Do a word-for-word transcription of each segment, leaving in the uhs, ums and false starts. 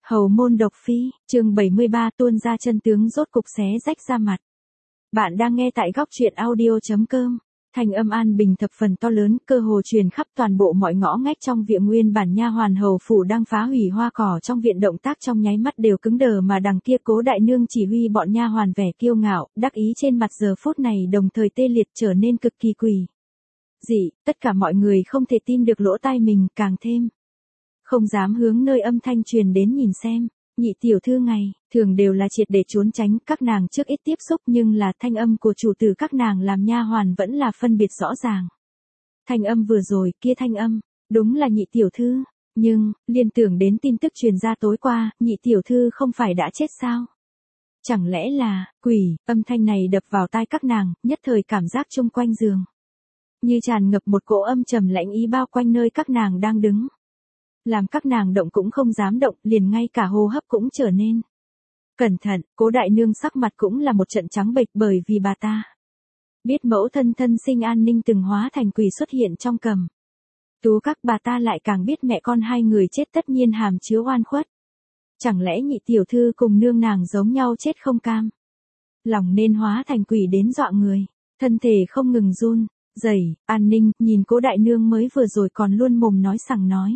Hầu môn độc phi, chương bảy mươi ba tuôn ra chân tướng rốt cục xé rách ra mặt. Bạn đang nghe tại góc truyện audio.com. Thanh âm An Bình thập phần to lớn, cơ hồ truyền khắp toàn bộ mọi ngõ ngách trong viện. Nguyên bản nha hoàn hầu phủ đang phá hủy hoa cỏ trong viện, động tác trong nháy mắt đều cứng đờ, mà đằng kia Cố đại nương chỉ huy bọn nha hoàn vẻ kiêu ngạo, đắc ý trên mặt giờ phút này đồng thời tê liệt, trở nên cực kỳ quỷ dị. Tất cả mọi người không thể tin được lỗ tai mình, càng thêm không dám hướng nơi âm thanh truyền đến nhìn xem. Nhị tiểu thư ngày thường đều là triệt để trốn tránh các nàng trước ít tiếp xúc, nhưng là thanh âm của chủ tử các nàng làm nha hoàn vẫn là phân biệt rõ ràng. Thanh âm vừa rồi kia, thanh âm đúng là nhị tiểu thư, nhưng liên tưởng đến tin tức truyền ra tối qua, nhị tiểu thư không phải đã chết sao? Chẳng lẽ là quỷ? Âm thanh này đập vào tai các nàng, nhất thời cảm giác chung quanh giường như tràn ngập một cỗ âm trầm lạnh ý bao quanh nơi các nàng đang đứng, làm các nàng động cũng không dám động, liền ngay cả hô hấp cũng trở nên cẩn thận. Cố đại nương sắc mặt cũng là một trận trắng bệch, bởi vì bà ta biết mẫu thân thân sinh An Ninh từng hóa thành quỷ xuất hiện trong Cầm Tú Các, bà ta lại càng biết mẹ con hai người chết tất nhiên hàm chứa oan khuất. Chẳng lẽ nhị tiểu thư cùng nương nàng giống nhau chết không cam lòng nên hóa thành quỷ đến dọa người, thân thể không ngừng run rẩy. An Ninh nhìn Cố đại nương mới vừa rồi còn luôn mồm nói sằng nói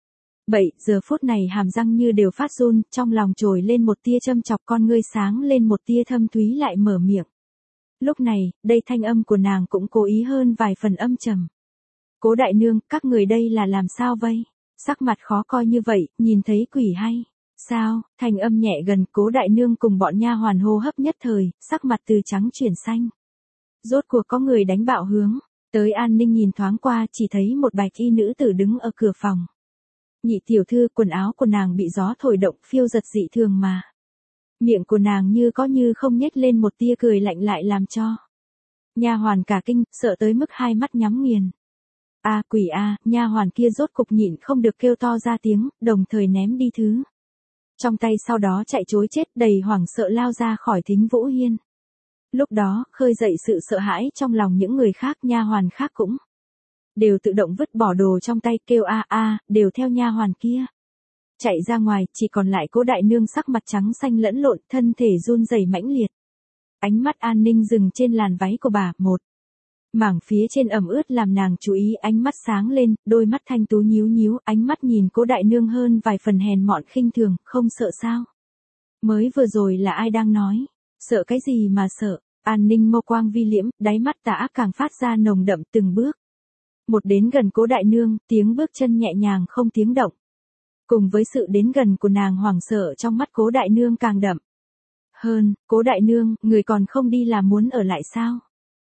bậy, giờ phút này hàm răng như đều phát run, trong lòng trồi lên một tia châm chọc, con ngươi sáng lên một tia thâm thúy, lại mở miệng. Lúc này, đây thanh âm của nàng cũng cố ý hơn vài phần âm trầm. Cố đại nương, các người đây là làm sao vây? Sắc mặt khó coi như vậy, nhìn thấy quỷ hay sao? Thanh âm nhẹ gần, Cố đại nương cùng bọn nha hoàn hô hấp nhất thời, sắc mặt từ trắng chuyển xanh. Rốt cuộc có người đánh bạo hướng tới. An Ninh nhìn thoáng qua, chỉ thấy một bạch y nữ tử đứng ở cửa phòng. Nhị tiểu thư, quần áo của nàng bị gió thổi động, phiêu giật dị thường, mà miệng của nàng như có như không nhếch lên một tia cười lạnh, lại làm cho nha hoàn cả kinh, sợ tới mức hai mắt nhắm nghiền. A quỷ a, nha hoàn kia rốt cục nhịn không được kêu to ra tiếng, đồng thời ném đi thứ trong tay, sau đó chạy trối chết, đầy hoảng sợ lao ra khỏi Thính Vũ Hiên. Lúc đó, khơi dậy sự sợ hãi trong lòng những người khác, nha hoàn khác cũng đều tự động vứt bỏ đồ trong tay, kêu a a, đều theo nha hoàn kia chạy ra ngoài, chỉ còn lại Cố đại nương sắc mặt trắng xanh lẫn lộn, thân thể run rẩy mãnh liệt. Ánh mắt An Ninh dừng trên làn váy của bà, một mảng phía trên ẩm ướt làm nàng chú ý, ánh mắt sáng lên, đôi mắt thanh tú nhíu nhíu, ánh mắt nhìn Cố đại nương hơn vài phần hèn mọn khinh thường. Không sợ sao? Mới vừa rồi là ai đang nói? Sợ cái gì mà sợ? An Ninh mâu quang vi liễm, đáy mắt tà ác càng phát ra nồng đậm, từng bước một đến gần Cố đại nương, tiếng bước chân nhẹ nhàng không tiếng động. Cùng với sự đến gần của nàng, hoảng sợ trong mắt Cố đại nương càng đậm hơn. Cố đại nương, người còn không đi là muốn ở lại sao?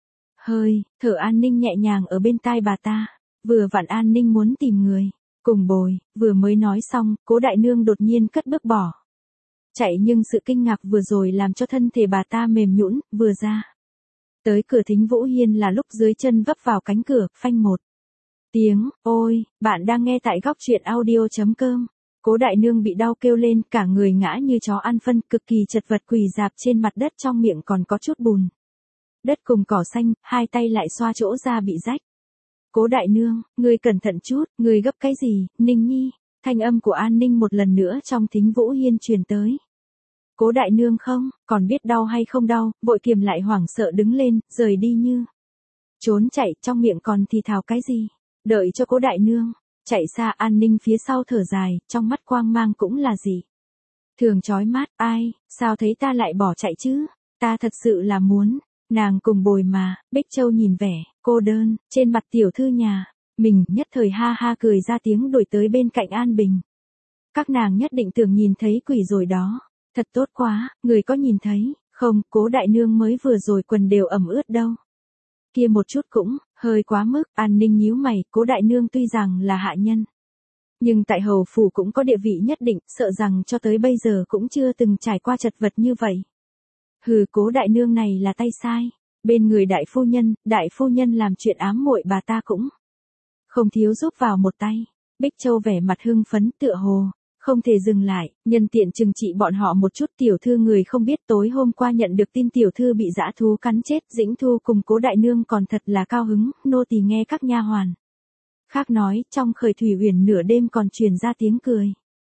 Hơi thở An Ninh nhẹ nhàng ở bên tai bà ta. Vừa vặn An Ninh muốn tìm người cùng bồi, vừa mới nói xong, Cố đại nương đột nhiên cất bước bỏ chạy, nhưng sự kinh ngạc vừa rồi làm cho thân thể bà ta mềm nhũn, vừa ra tới cửa Thính Vũ Hiên là lúc dưới chân vấp vào cánh cửa, phanh một tiếng. Ôi, bạn đang nghe tại góc truyện audio.com. Cố đại nương bị đau kêu lên, cả người ngã như chó ăn phân, cực kỳ chật vật quỳ dạp trên mặt đất, trong miệng còn có chút bùn đất cùng cỏ xanh, hai tay lại xoa chỗ da bị rách. Cố đại nương, ngươi cẩn thận chút, ngươi gấp cái gì? Ninh nhi, thanh âm của An Ninh một lần nữa trong Thính Vũ Hiên truyền tới. Cố đại nương không còn biết đau hay không đau, vội kiềm lại, hoảng sợ đứng lên, rời đi như trốn chạy, trong miệng còn thì thào cái gì. Đợi cho Cố đại nương chạy xa, An Ninh phía sau thở dài, trong mắt quang mang cũng là gì thường chói mắt. Ai, sao thấy ta lại bỏ chạy chứ? Ta thật sự là muốn nàng cùng bồi mà. Bích Châu nhìn vẻ cô đơn trên mặt tiểu thư nhà mình, nhất thời ha ha cười ra tiếng, đuổi tới bên cạnh An Bình. Các nàng nhất định tưởng nhìn thấy quỷ rồi đó. Thật tốt quá, người có nhìn thấy không? Cố đại nương mới vừa rồi quần đều ẩm ướt đâu. Kia một chút cũng hơi quá mức. An Ninh nhíu mày, Cố đại nương tuy rằng là hạ nhân, nhưng tại hầu phủ cũng có địa vị nhất định, sợ rằng cho tới bây giờ cũng chưa từng trải qua chật vật như vậy. Hừ, Cố đại nương này là tay sai bên người đại phu nhân, đại phu nhân làm chuyện ám muội bà ta cũng không thiếu giúp vào một tay. Bích Châu vẻ mặt hưng phấn, tựa hồ không thể dừng lại, nhân tiện trừng trị bọn họ một chút. Tiểu thư, người không biết tối hôm qua nhận được tin tiểu thư bị dã thú cắn chết, Dĩnh Thu cùng Cố đại nương còn thật là cao hứng. Nô tỳ nghe các nha hoàn khác nói, trong Khởi Thủy Uyển nửa đêm còn truyền ra tiếng cười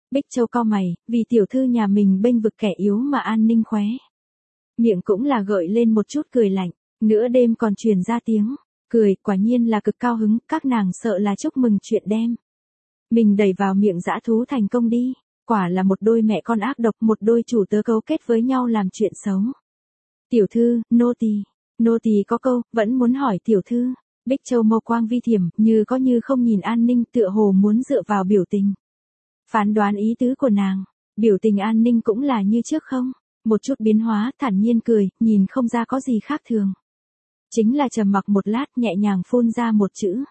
Bích Châu cau mày, vì tiểu thư nhà mình bênh vực kẻ yếu mà An Ninh khóe miệng cũng là gợi lên một chút cười lạnh, nửa đêm còn truyền ra tiếng cười, quả nhiên là cực cao hứng, các nàng sợ là chúc mừng chuyện đem mình đẩy vào miệng dã thú thành công đi, quả là một đôi mẹ con ác độc, một đôi chủ tớ cấu kết với nhau làm chuyện xấu. Tiểu thư, nô tỳ, nô tỳ có câu, vẫn muốn hỏi tiểu thư. Bích Châu mâu quang vi thiểm, như có như không nhìn An Ninh, tựa hồ muốn dựa vào biểu tình phán đoán ý tứ của nàng. Biểu tình An Ninh cũng là như trước không, một chút biến hóa, thản nhiên cười, nhìn không ra có gì khác thường. Chính là trầm mặc một lát, nhẹ nhàng phun ra một chữ.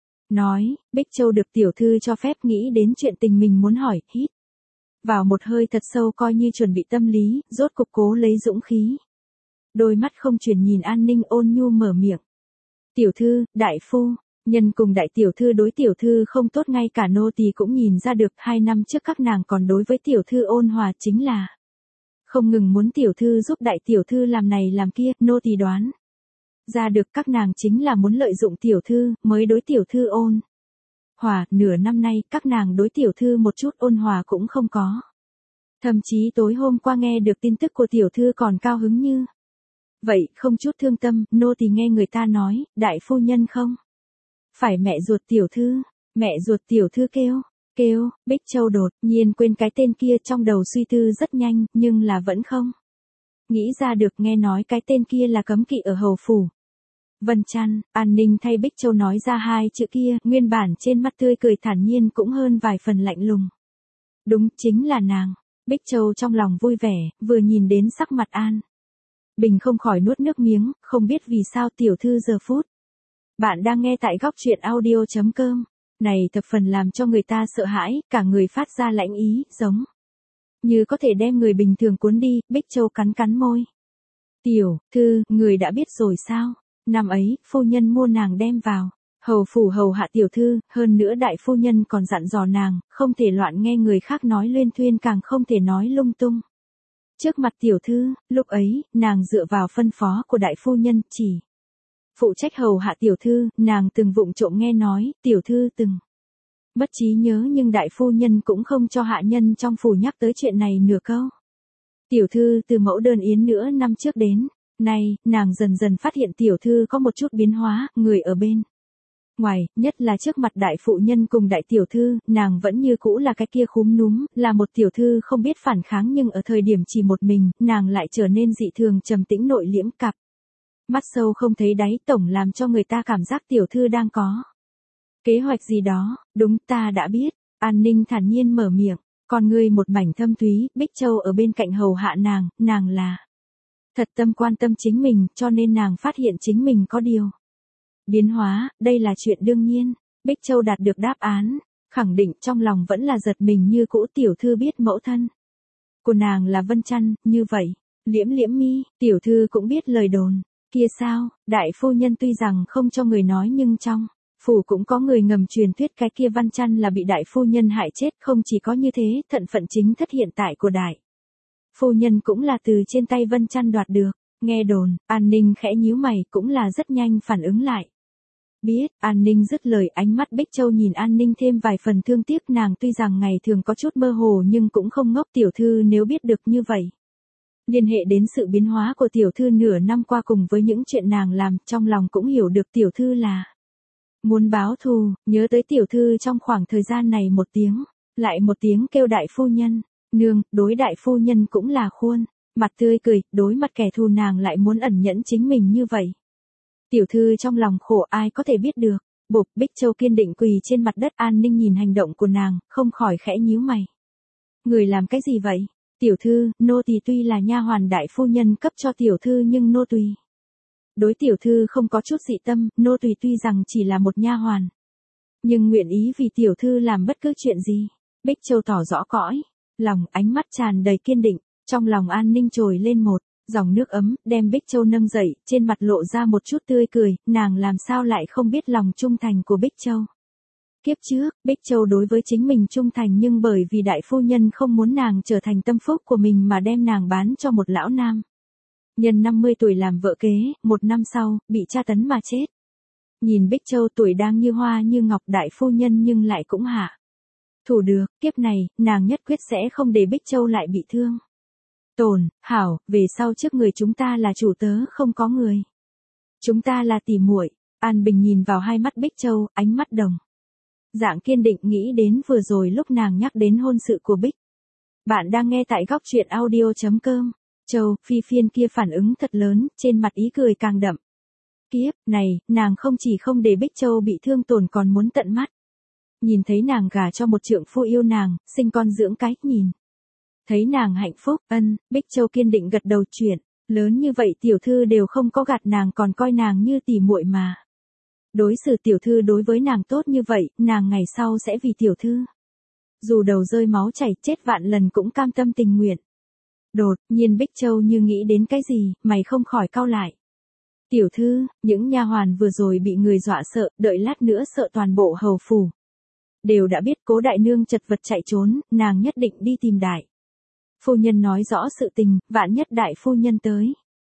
Nói, Bích Châu được tiểu thư cho phép nghĩ đến chuyện tình mình muốn hỏi, hít vào một hơi thật sâu coi như chuẩn bị tâm lý, rốt cục cố lấy dũng khí. Đôi mắt không chuyển nhìn An Ninh, ôn nhu mở miệng. Tiểu thư, đại phu, nhân cùng đại tiểu thư đối tiểu thư không tốt, ngay cả nô tỳ cũng nhìn ra được, hai năm trước các nàng còn đối với tiểu thư ôn hòa, chính là không ngừng muốn tiểu thư giúp đại tiểu thư làm này làm kia, nô tỳ đoán ra được các nàng chính là muốn lợi dụng tiểu thư, mới đối tiểu thư ôn hòa, nửa năm nay các nàng đối tiểu thư một chút ôn hòa cũng không có. Thậm chí tối hôm qua nghe được tin tức của tiểu thư còn cao hứng như vậy, không chút thương tâm, nô tỳ nghe người ta nói, đại phu nhân không phải mẹ ruột tiểu thư, mẹ ruột tiểu thư kêu, kêu, Bích Châu đột nhiên quên cái tên kia, trong đầu suy tư rất nhanh, nhưng là vẫn không nghĩ ra được, nghe nói cái tên kia là cấm kỵ ở hầu phủ. Vân Chăn, An Ninh thay Bích Châu nói ra hai chữ kia, nguyên bản trên mắt tươi cười thản nhiên cũng hơn vài phần lạnh lùng. Đúng, chính là nàng. Bích Châu trong lòng vui vẻ, vừa nhìn đến sắc mặt An Bình không khỏi nuốt nước miếng, không biết vì sao tiểu thư giờ phút. Bạn đang nghe tại góc truyện audio chấm com. Này thập phần làm cho người ta sợ hãi, cả người phát ra lãnh ý, giống như có thể đem người bình thường cuốn đi. Bích Châu cắn cắn môi. Tiểu thư, người đã biết rồi sao? Năm ấy, phu nhân mua nàng đem vào hầu phủ hầu hạ tiểu thư, hơn nữa đại phu nhân còn dặn dò nàng, không thể loạn nghe người khác nói luyên thuyên, càng không thể nói lung tung. Trước mặt tiểu thư, lúc ấy, nàng dựa vào phân phó của đại phu nhân, chỉ phụ trách hầu hạ tiểu thư, nàng từng vụng trộm nghe nói, tiểu thư từng mất trí nhớ, nhưng đại phu nhân cũng không cho hạ nhân trong phủ nhắc tới chuyện này nửa câu. Tiểu thư từ mẫu đơn yến nữa năm trước đến nay, nàng dần dần phát hiện tiểu thư có một chút biến hóa, người ở bên ngoài, nhất là trước mặt đại phụ nhân cùng đại tiểu thư, nàng vẫn như cũ là cái kia khúm núm, là một tiểu thư không biết phản kháng, nhưng ở thời điểm chỉ một mình, nàng lại trở nên dị thường trầm tĩnh nội liễm, cặp mắt sâu không thấy đáy, tổng làm cho người ta cảm giác tiểu thư đang có kế hoạch gì đó. Đúng, ta đã biết. An Ninh thản nhiên mở miệng, con ngươi một mảnh thâm thúy. Bích Châu ở bên cạnh hầu hạ nàng, nàng là thật tâm quan tâm chính mình, cho nên nàng phát hiện chính mình có điều biến hóa, đây là chuyện đương nhiên. Bích Châu đạt được đáp án khẳng định, trong lòng vẫn là giật mình như cũ. Tiểu thư biết mẫu thân của nàng là Vân Chăn, như vậy, liễm liễm mi, tiểu thư cũng biết lời đồn kia sao? Đại phu nhân tuy rằng không cho người nói, nhưng trong phủ cũng có người ngầm truyền thuyết cái kia Vân Chăn là bị đại phu nhân hại chết. Không chỉ có như thế, thân phận chính thất hiện tại của đại phu nhân cũng là từ trên tay Vân Chăn đoạt được. Nghe đồn, An Ninh khẽ nhíu mày, cũng là rất nhanh phản ứng lại. Biết, An Ninh dứt lời, ánh mắt Bích Châu nhìn An Ninh thêm vài phần thương tiếc, nàng tuy rằng ngày thường có chút mơ hồ nhưng cũng không ngốc. Tiểu thư nếu biết được như vậy, liên hệ đến sự biến hóa của tiểu thư nửa năm qua cùng với những chuyện nàng làm, trong lòng cũng hiểu được tiểu thư là muốn báo thù. Nhớ tới tiểu thư trong khoảng thời gian này một tiếng lại một tiếng kêu đại phu nhân, nương, đối đại phu nhân cũng là khuôn mặt tươi cười, đối mặt kẻ thù nàng lại muốn ẩn nhẫn chính mình như vậy. Tiểu thư trong lòng khổ, ai có thể biết được. Bụp, Bích Châu kiên định quỳ trên mặt đất. An Ninh nhìn hành động của nàng, không khỏi khẽ nhíu mày. Người làm cái gì vậy? Tiểu thư, nô tỳ tuy là nha hoàn đại phu nhân cấp cho tiểu thư, nhưng nô tỳ đối tiểu thư không có chút dị tâm. Nô tỳ tuy rằng chỉ là một nha hoàn, nhưng nguyện ý vì tiểu thư làm bất cứ chuyện gì. Bích Châu tỏ rõ cõi lòng, ánh mắt tràn đầy kiên định. Trong lòng An Ninh trồi lên một dòng nước ấm, đem Bích Châu nâng dậy, trên mặt lộ ra một chút tươi cười. Nàng làm sao lại không biết lòng trung thành của Bích Châu. Kiếp trước, Bích Châu đối với chính mình trung thành, nhưng bởi vì đại phu nhân không muốn nàng trở thành tâm phúc của mình mà đem nàng bán cho một lão nam nhân năm mươi tuổi làm vợ kế, một năm sau, bị tra tấn mà chết. Nhìn Bích Châu tuổi đang như hoa như ngọc, đại phu nhân nhưng lại cũng hạ Thủ được, kiếp này, nàng nhất quyết sẽ không để Bích Châu lại bị thương. Tồn, hảo, về sau trước người chúng ta là chủ tớ không có người. Chúng ta là tỉ muội. An Bình nhìn vào hai mắt Bích Châu, ánh mắt đồng. Dạng kiên định nghĩ đến vừa rồi lúc nàng nhắc đến hôn sự của Bích. Bạn đang nghe tại góc truyện audio chấm com. Châu, Phi Phiên kia phản ứng thật lớn, trên mặt ý cười càng đậm. Kiếp, này, nàng không chỉ không để Bích Châu bị thương tổn còn muốn tận mắt. Nhìn thấy nàng gả cho một trượng phu yêu nàng, sinh con dưỡng cái, nhìn. Thấy nàng hạnh phúc, ân, Bích Châu kiên định gật đầu chuyện, lớn như vậy tiểu thư đều không có gạt nàng còn coi nàng như tỉ muội mà. Đối xử tiểu thư đối với nàng tốt như vậy, nàng ngày sau sẽ vì tiểu thư. Dù đầu rơi máu chảy chết vạn lần cũng cam tâm tình nguyện. Đột nhiên Bích Châu như nghĩ đến cái gì, mày không khỏi cau lại. Tiểu thư, những nha hoàn vừa rồi bị người dọa sợ, đợi lát nữa sợ toàn bộ hầu phủ. Đều đã biết Cố đại nương chật vật chạy trốn, nàng nhất định đi tìm đại phu nhân nói rõ sự tình, vạn nhất đại phu nhân tới.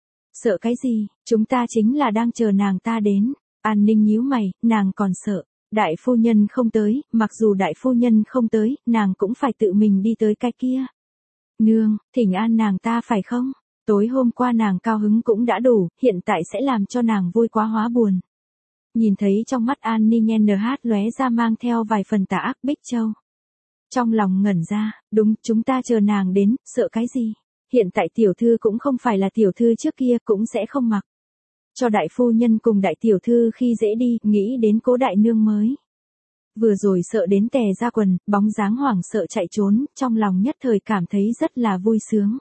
Sợ cái gì, chúng ta chính là đang chờ nàng ta đến. An Ninh nhíu mày, nàng còn sợ. Đại phu nhân không tới, mặc dù đại phu nhân không tới, nàng cũng phải tự mình đi tới cái kia. Nương, thỉnh an nàng ta phải không? Tối hôm qua nàng cao hứng cũng đã đủ, hiện tại sẽ làm cho nàng vui quá hóa buồn. Nhìn thấy trong mắt An Ninh en hát lóe ra mang theo vài phần tà ác Bích Châu. Trong lòng ngẩn ra, đúng, chúng ta chờ nàng đến, sợ cái gì? Hiện tại tiểu thư cũng không phải là tiểu thư trước kia, cũng sẽ không mặc. Cho đại phu nhân cùng đại tiểu thư khi dễ đi, nghĩ đến Cố đại nương mới. Vừa rồi sợ đến tè ra quần, bóng dáng hoảng sợ chạy trốn, trong lòng nhất thời cảm thấy rất là vui sướng.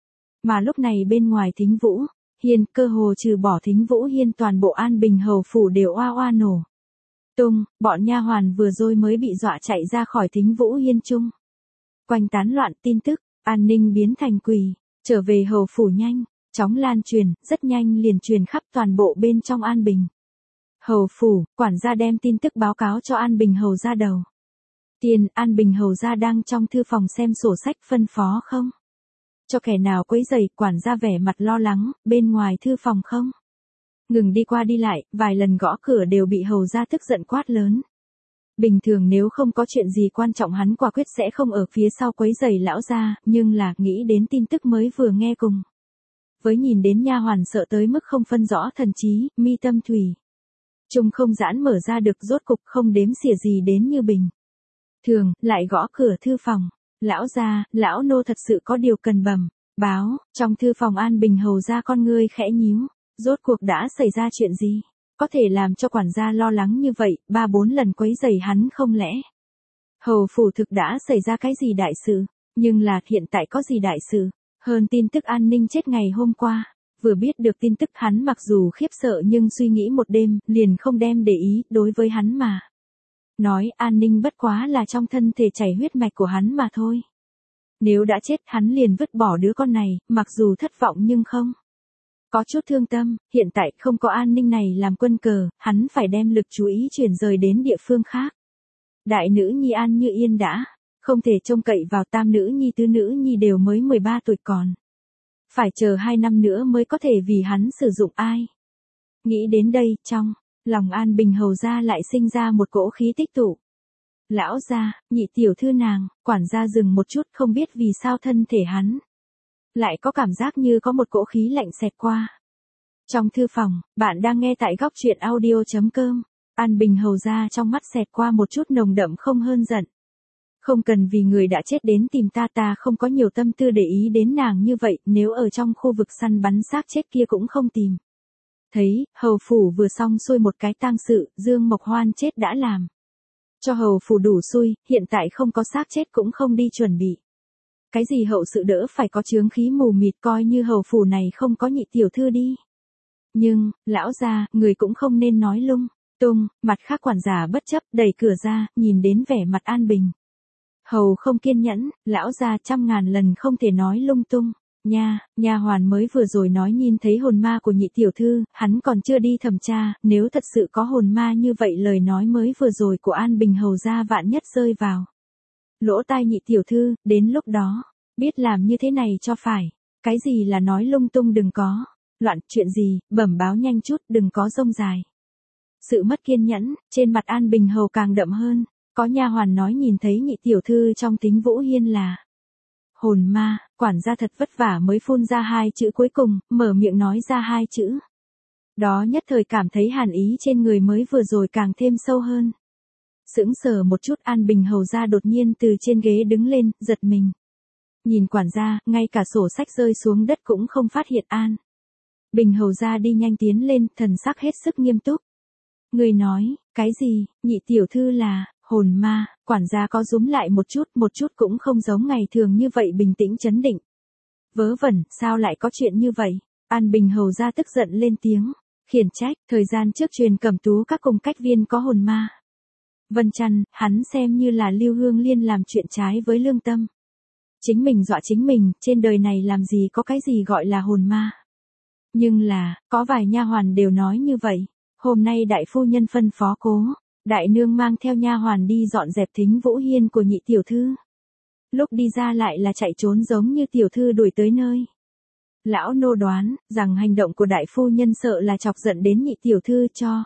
Mà lúc này bên ngoài Thính Vũ Hiên, cơ hồ trừ bỏ Thính Vũ Hiên toàn bộ An Bình hầu phủ đều oa oa nổ tung, bọn nha hoàn vừa rồi mới bị dọa chạy ra khỏi Thính Vũ Hiên chung. Quanh tán loạn tin tức, An Ninh biến thành quỷ, trở về hầu phủ nhanh, chóng lan truyền, rất nhanh liền truyền khắp toàn bộ bên trong An Bình. Hầu phủ, quản gia đem tin tức báo cáo cho An Bình hầu gia đầu. Tiền, An Bình hầu gia đang trong thư phòng xem sổ sách phân phó không? Cho kẻ nào quấy rầy, quản gia vẻ mặt lo lắng, bên ngoài thư phòng không? Ngừng đi qua đi lại, vài lần gõ cửa đều bị hầu gia tức giận quát lớn. Bình thường nếu không có chuyện gì quan trọng hắn quả quyết sẽ không ở phía sau quấy rầy lão gia, nhưng là nghĩ đến tin tức mới vừa nghe cùng. Với nhìn đến nha hoàn sợ tới mức không phân rõ thần trí, mi tâm thủy. Trung không giãn mở ra được rốt cục không đếm xỉa gì đến như bình. Thường, lại gõ cửa thư phòng. Lão gia, lão nô thật sự có điều cần bẩm báo, trong thư phòng An Bình hầu gia con ngươi khẽ nhíu. Rốt cuộc đã xảy ra chuyện gì? Có thể làm cho quản gia lo lắng như vậy, ba bốn lần quấy rầy hắn không lẽ? Hầu phủ thực đã xảy ra cái gì đại sự? Nhưng là hiện tại có gì đại sự? Hơn tin tức An Ninh chết ngày hôm qua. Vừa biết được tin tức hắn mặc dù khiếp sợ nhưng suy nghĩ một đêm, liền không đem để ý, đối với hắn mà. Nói An Ninh bất quá là trong thân thể chảy huyết mạch của hắn mà thôi. Nếu đã chết hắn liền vứt bỏ đứa con này, mặc dù thất vọng nhưng không. Có chút thương tâm, hiện tại không có An Ninh này làm quân cờ, hắn phải đem lực chú ý chuyển rời đến địa phương khác. Đại nữ nhi An Như Yên đã, không thể trông cậy vào tam nữ nhi tứ nữ nhi đều mới mười ba tuổi còn. Phải chờ hai năm nữa mới có thể vì hắn sử dụng ai. Nghĩ đến đây, trong lòng An Bình hầu gia lại sinh ra một cỗ khí tích tụ. Lão gia, nhị tiểu thư nàng, quản gia dừng một chút không biết vì sao thân thể hắn. Lại có cảm giác như có một cỗ khí lạnh xẹt qua. Trong thư phòng, bạn đang nghe tại góc truyện audio chấm com. An Bình hầu gia trong mắt xẹt qua một chút nồng đậm không hơn giận. Không cần vì người đã chết đến tìm ta ta không có nhiều tâm tư để ý đến nàng như vậy, nếu ở trong khu vực săn bắn xác chết kia cũng không tìm. Thấy, hầu phủ vừa xong xuôi một cái tang sự, Dương Mộc Hoan chết đã làm. Cho hầu phủ đủ xui, hiện tại không có xác chết cũng không đi chuẩn bị. Cái gì hậu sự đỡ phải có chướng khí mù mịt coi như hầu phủ này không có nhị tiểu thư đi. Nhưng, lão gia, người cũng không nên nói lung tung, mặt khác quản gia bất chấp đẩy cửa ra, nhìn đến vẻ mặt An Bình. Hầu không kiên nhẫn, lão gia trăm ngàn lần không thể nói lung tung. Nha, nha hoàn mới vừa rồi nói nhìn thấy hồn ma của nhị tiểu thư, hắn còn chưa đi thẩm tra, nếu thật sự có hồn ma như vậy lời nói mới vừa rồi của An Bình hầu gia vạn nhất rơi vào lỗ tai nhị tiểu thư, đến lúc đó, biết làm như thế này cho phải. Cái gì là nói lung tung đừng có loạn, chuyện gì, bẩm báo nhanh chút, đừng có rông dài. Sự mất kiên nhẫn, trên mặt An Bình hầu càng đậm hơn. có nha hoàn nói nhìn thấy nhị tiểu thư trong Thính Vũ Hiên là hồn ma, quản gia thật vất vả mới phun ra hai chữ cuối cùng, mở miệng nói ra hai chữ. Đó nhất thời cảm thấy hàn ý trên người mới vừa rồi càng thêm sâu hơn. Sững sờ một chút, An Bình hầu gia đột nhiên từ trên ghế đứng lên, giật mình. Nhìn quản gia, ngay cả sổ sách rơi xuống đất cũng không phát hiện An Bình hầu gia đi nhanh tiến lên, thần sắc hết sức nghiêm túc. Người nói, cái gì, nhị tiểu thư là hồn ma, quản gia có rúm lại một chút, một chút cũng không giống ngày thường như vậy bình tĩnh trấn định. Vớ vẩn, sao lại có chuyện như vậy? An Bình hầu gia tức giận lên tiếng, khiển trách, thời gian trước truyền Cẩm Tú các cùng cách viên có hồn ma. Vân Chăn, hắn xem như là Lưu Hương Liên làm chuyện trái với lương tâm. Chính mình dọa chính mình, trên đời này làm gì có cái gì gọi là hồn ma. Nhưng là, có vài nha hoàn đều nói như vậy. Hôm nay đại phu nhân phân phó Cố đại nương mang theo nha hoàn đi dọn dẹp Thính Vũ Hiên của nhị tiểu thư. Lúc đi ra lại là chạy trốn giống như tiểu thư đuổi tới nơi. Lão nô đoán rằng hành động của đại phu nhân sợ là chọc giận đến nhị tiểu thư cho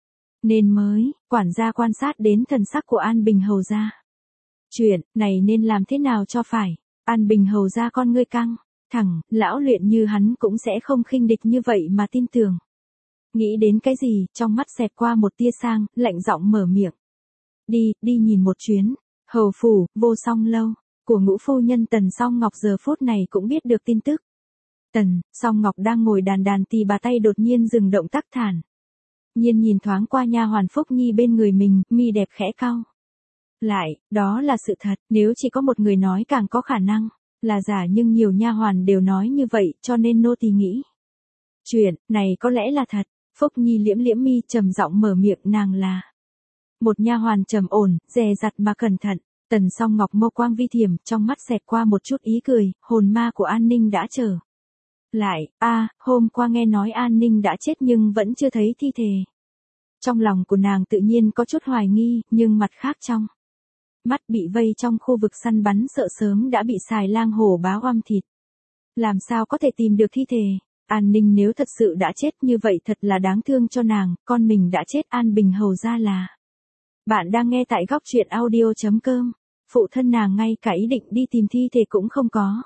nên mới quản gia quan sát đến thần sắc của An Bình hầu gia. Chuyện này nên làm thế nào cho phải? An Bình hầu gia con ngươi căng thẳng, lão luyện như hắn cũng sẽ không khinh địch như vậy mà tin tưởng. Nghĩ đến cái gì, trong mắt xẹt qua một tia sang, lạnh giọng mở miệng. Đi, đi nhìn một chuyến. Hầu phủ, vô song lâu, của ngũ phu nhân Tần Song Ngọc giờ phút này cũng biết được tin tức. Tần Song Ngọc đang ngồi đàn đàn tì bà tay đột nhiên dừng động tác thản. Nhiên nhìn thoáng qua nha hoàn Phúc Nhi bên người mình, mi đẹp khẽ cau lại, đó là sự thật, nếu chỉ có một người nói càng có khả năng là giả, nhưng nhiều nha hoàn đều nói như vậy, cho nên nô tỳ nghĩ chuyện này có lẽ là thật. Phúc Nhi liễm liễm mi trầm giọng mở miệng, nàng là một nha hoàn trầm ổn, dè dặt mà cẩn thận. Tần Song Ngọc mâu quang vi thiểm, trong mắt xẹt qua một chút ý cười, hồn ma của An Ninh đã trở lại. A, à, hôm qua nghe nói An Ninh đã chết nhưng vẫn chưa thấy thi thể. Trong lòng của nàng tự nhiên có chút hoài nghi, nhưng mặt khác trong mắt bị vây trong khu vực săn bắn sợ sớm đã bị xài lang hổ báo oăm thịt. Làm sao có thể tìm được thi thể? An Ninh nếu thật sự đã chết như vậy thật là đáng thương cho nàng, con mình đã chết. An Bình hầu ra là. Bạn đang nghe tại góc truyện audio.com, phụ thân nàng ngay cả ý định đi tìm thi thể cũng không có.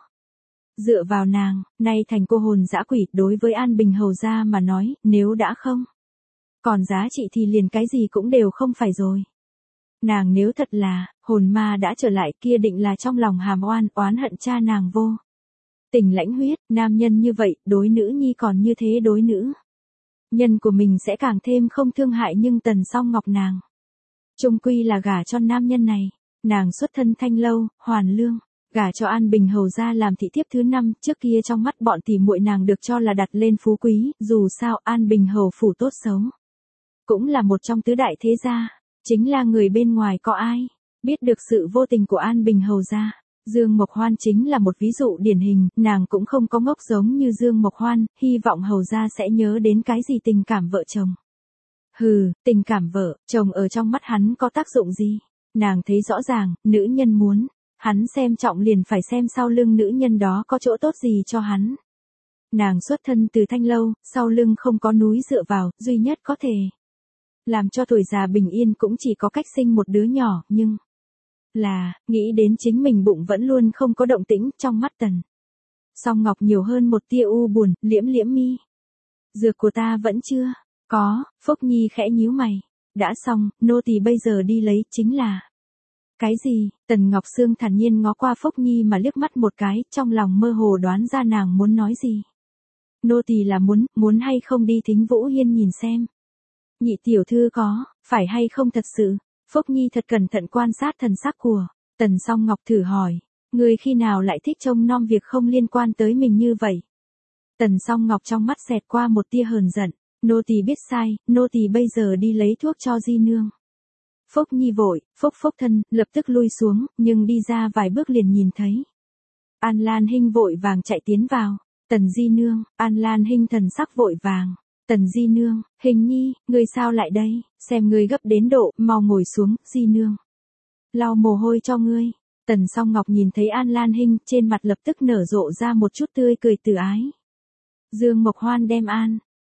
Dựa vào nàng, nay thành cô hồn dã quỷ, đối với An Bình hầu ra mà nói, nếu đã không còn giá trị thì liền cái gì cũng đều không phải rồi. Nàng nếu thật là hồn ma đã trở lại, kia định là trong lòng hàm oan, oán hận cha nàng vô tình lãnh huyết. Nam nhân như vậy, đối nữ nhi còn như thế đối nữ nhân của mình sẽ càng thêm không thương hại, nhưng Tần Song Ngọc nàng chung quy là gả cho nam nhân này. Nàng xuất thân Thanh Lâu, hoàn lương, gả cho An Bình hầu gia làm thị thiếp thứ năm. Trước kia trong mắt bọn tỉ muội nàng được cho là đặt lên phú quý, dù sao An Bình hầu phủ tốt xấu cũng là một trong tứ đại thế gia, chính là người bên ngoài có ai biết được sự vô tình của An Bình hầu gia. Dương Mộc Hoan chính là một ví dụ điển hình, nàng cũng không có ngốc giống như Dương Mộc Hoan, hy vọng hầu gia sẽ nhớ đến cái gì tình cảm vợ chồng. Hừ, tình cảm vợ chồng ở trong mắt hắn có tác dụng gì? Nàng thấy rõ ràng, nữ nhân muốn hắn xem trọng liền phải xem sau lưng nữ nhân đó có chỗ tốt gì cho hắn. Nàng xuất thân từ Thanh Lâu, sau lưng không có núi dựa vào, duy nhất có thể làm cho tuổi già bình yên cũng chỉ có cách sinh một đứa nhỏ, nhưng là, nghĩ đến chính mình bụng vẫn luôn không có động tĩnh. Trong mắt Tần Song Ngọc nhiều hơn một tia u buồn, liễm liễm mi. Dược của ta vẫn chưa có. Phúc Nhi khẽ nhíu mày. Đã xong, nô tỳ bây giờ đi lấy. Chính là cái gì? Tần Ngọc Sương thản nhiên ngó qua Phúc Nhi mà liếc mắt một cái, trong lòng mơ hồ đoán ra nàng muốn nói gì. Nô tỳ là muốn, muốn hay không đi Thính Vũ Hiên nhìn xem nhị tiểu thư có phải hay không thật sự. Phúc Nhi thật cẩn thận quan sát thần sắc của Tần Song Ngọc, thử hỏi, người khi nào lại thích trông nom việc không liên quan tới mình như vậy? Tần Song Ngọc trong mắt xẹt qua một tia hờn giận, nô tỳ biết sai, nô tỳ bây giờ đi lấy thuốc cho di nương. Phúc Nhi vội, phúc phúc thân, lập tức lui xuống, nhưng đi ra vài bước liền nhìn thấy An Lan Hinh vội vàng chạy tiến vào. Tần di nương. An Lan Hinh thần sắc vội vàng. Tần di nương, Hình nhi, ngươi sao lại đây? Xem ngươi gấp đến độ, mau ngồi xuống. Di nương lau mồ hôi cho ngươi. Tần Song Ngọc nhìn thấy An Lan Hinh, trên mặt lập tức nở rộ ra một chút tươi cười từ ái. Dương Mộc Hoan đem An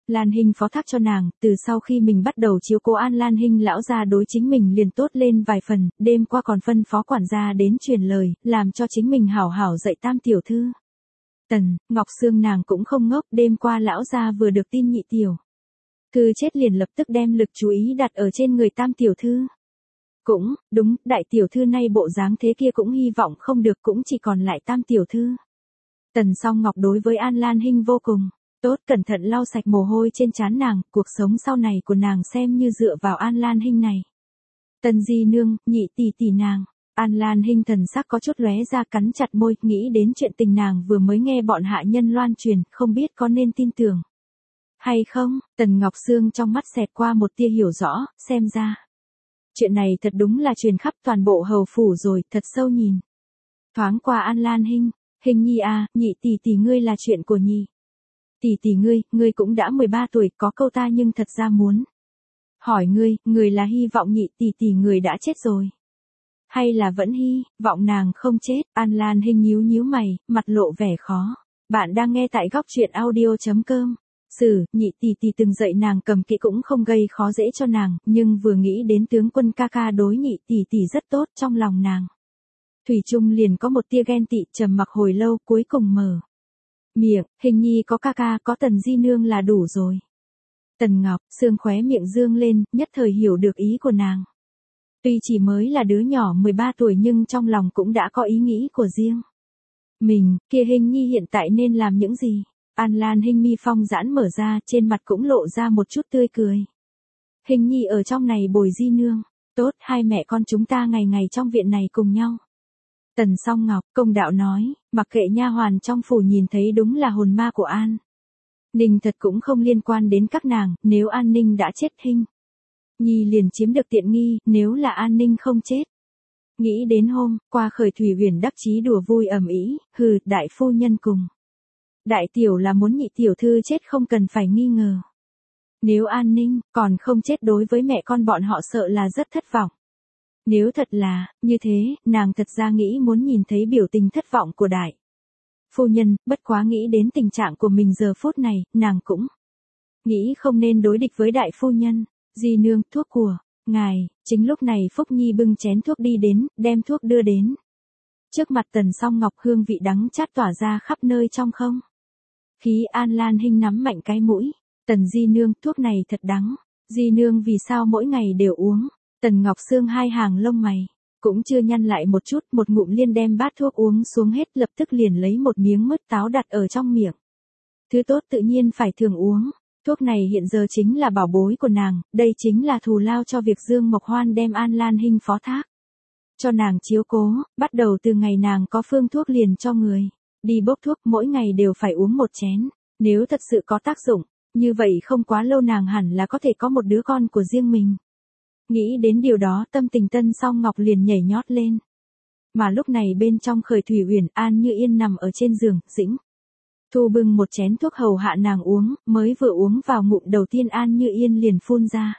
Lan Hinh phó thác cho nàng, từ sau khi mình bắt đầu chiếu cố An Lan Hinh lão gia đối chính mình liền tốt lên vài phần, đêm qua còn phân phó quản gia đến truyền lời, làm cho chính mình hảo hảo dạy tam tiểu thư. Tần, Ngọc Sương nàng cũng không ngốc, đêm qua lão gia vừa được tin nhị tiểu thư chết liền lập tức đem lực chú ý đặt ở trên người tam tiểu thư. Cũng, đúng, đại tiểu thư nay bộ dáng thế kia cũng hy vọng không được, cũng chỉ còn lại tam tiểu thư. Tần Song Ngọc đối với An Lan Hinh vô cùng tốt, cẩn thận lau sạch mồ hôi trên trán nàng, cuộc sống sau này của nàng xem như dựa vào An Lan Hinh này. Tần di nương, nhị tỷ tỷ nàng. An Lan Hinh thần sắc có chút lóe ra, cắn chặt môi, nghĩ đến chuyện tình nàng vừa mới nghe bọn hạ nhân loan truyền, không biết có nên tin tưởng hay không. Tần Ngọc Sương trong mắt xẹt qua một tia hiểu rõ, xem ra chuyện này thật đúng là truyền khắp toàn bộ hầu phủ rồi, thật sâu nhìn thoáng qua An Lan Hinh. Hình nhi à, nhị tỷ tỷ ngươi là chuyện của nhị tỷ tỷ ngươi, ngươi cũng đã mười ba tuổi, có câu ta nhưng thật ra muốn hỏi ngươi, người là hy vọng nhị tỷ tỷ người đã chết rồi, hay là vẫn hy vọng nàng không chết? An Lan Hinh nhíu nhíu mày, mặt lộ vẻ khó. Bạn đang nghe tại góc truyện audio chấm com. Sử, nhị tỷ tỷ từng dạy nàng cầm kỹ cũng không gây khó dễ cho nàng, nhưng vừa nghĩ đến tướng quân ca ca đối nhị tỷ tỷ rất tốt, trong lòng nàng thủy chung liền có một tia ghen tị. Trầm mặc hồi lâu, cuối cùng mở miệng, Hình nhi có ca ca, có Tần di nương là đủ rồi. Tần Ngọc Sương khóe miệng dương lên, nhất thời hiểu được ý của nàng. Tuy chỉ mới là đứa nhỏ mười ba tuổi nhưng trong lòng cũng đã có ý nghĩ của riêng mình. Kia Hình nhi hiện tại nên làm những gì? An Lan Hinh mi phong giãn mở ra, trên mặt cũng lộ ra một chút tươi cười. Hình nhi ở trong này bồi di nương, tốt, hai mẹ con chúng ta ngày ngày trong viện này cùng nhau. Tần Song Ngọc công đạo nói, mặc kệ nha hoàn trong phủ nhìn thấy đúng là hồn ma của An Ninh thật cũng không liên quan đến các nàng, nếu An Ninh đã chết Hinh nhi liền chiếm được tiện nghi, nếu là An Ninh không chết. Nghĩ đến hôm qua khởi Thủy Huyền đắc chí đùa vui ầm ĩ, hừ, đại phu nhân cùng đại tiểu là muốn nhị tiểu thư chết không cần phải nghi ngờ. Nếu An Ninh còn không chết, đối với mẹ con bọn họ sợ là rất thất vọng. Nếu thật là như thế, nàng thật ra nghĩ muốn nhìn thấy biểu tình thất vọng của đại phu nhân, bất quá nghĩ đến tình trạng của mình giờ phút này, nàng cũng nghĩ không nên đối địch với đại phu nhân. Di nương, thuốc của ngài. Chính lúc này Phúc Nhi bưng chén thuốc đi đến, đem thuốc đưa đến trước mặt Tần Song Ngọc, hương vị đắng chát tỏa ra khắp nơi trong không khí. An Lan Hinh nắm mạnh cái mũi, Tần di nương, thuốc này thật đắng. Di nương vì sao mỗi ngày đều uống? Tần Ngọc Sương hai hàng lông mày cũng chưa nhăn lại một chút, một ngụm liên đem bát thuốc uống xuống hết, lập tức liền lấy một miếng mứt táo đặt ở trong miệng. Thứ tốt tự nhiên phải thường uống. Thuốc này hiện giờ chính là bảo bối của nàng, đây chính là thù lao cho việc Dương Mộc Hoan đem An Lan Hinh phó thác cho nàng chiếu cố, bắt đầu từ ngày nàng có phương thuốc liền cho người đi bốc thuốc, mỗi ngày đều phải uống một chén. Nếu thật sự có tác dụng, như vậy không quá lâu nàng hẳn là có thể có một đứa con của riêng mình. Nghĩ đến điều đó, tâm tình Tân Song Ngọc liền nhảy nhót lên. Mà lúc này bên trong khởi Thủy Huyền, An Như Yên nằm ở trên giường, Dĩnh Thu bưng một chén thuốc hầu hạ nàng uống, mới vừa uống vào ngụm đầu tiên An Như Yên liền phun ra.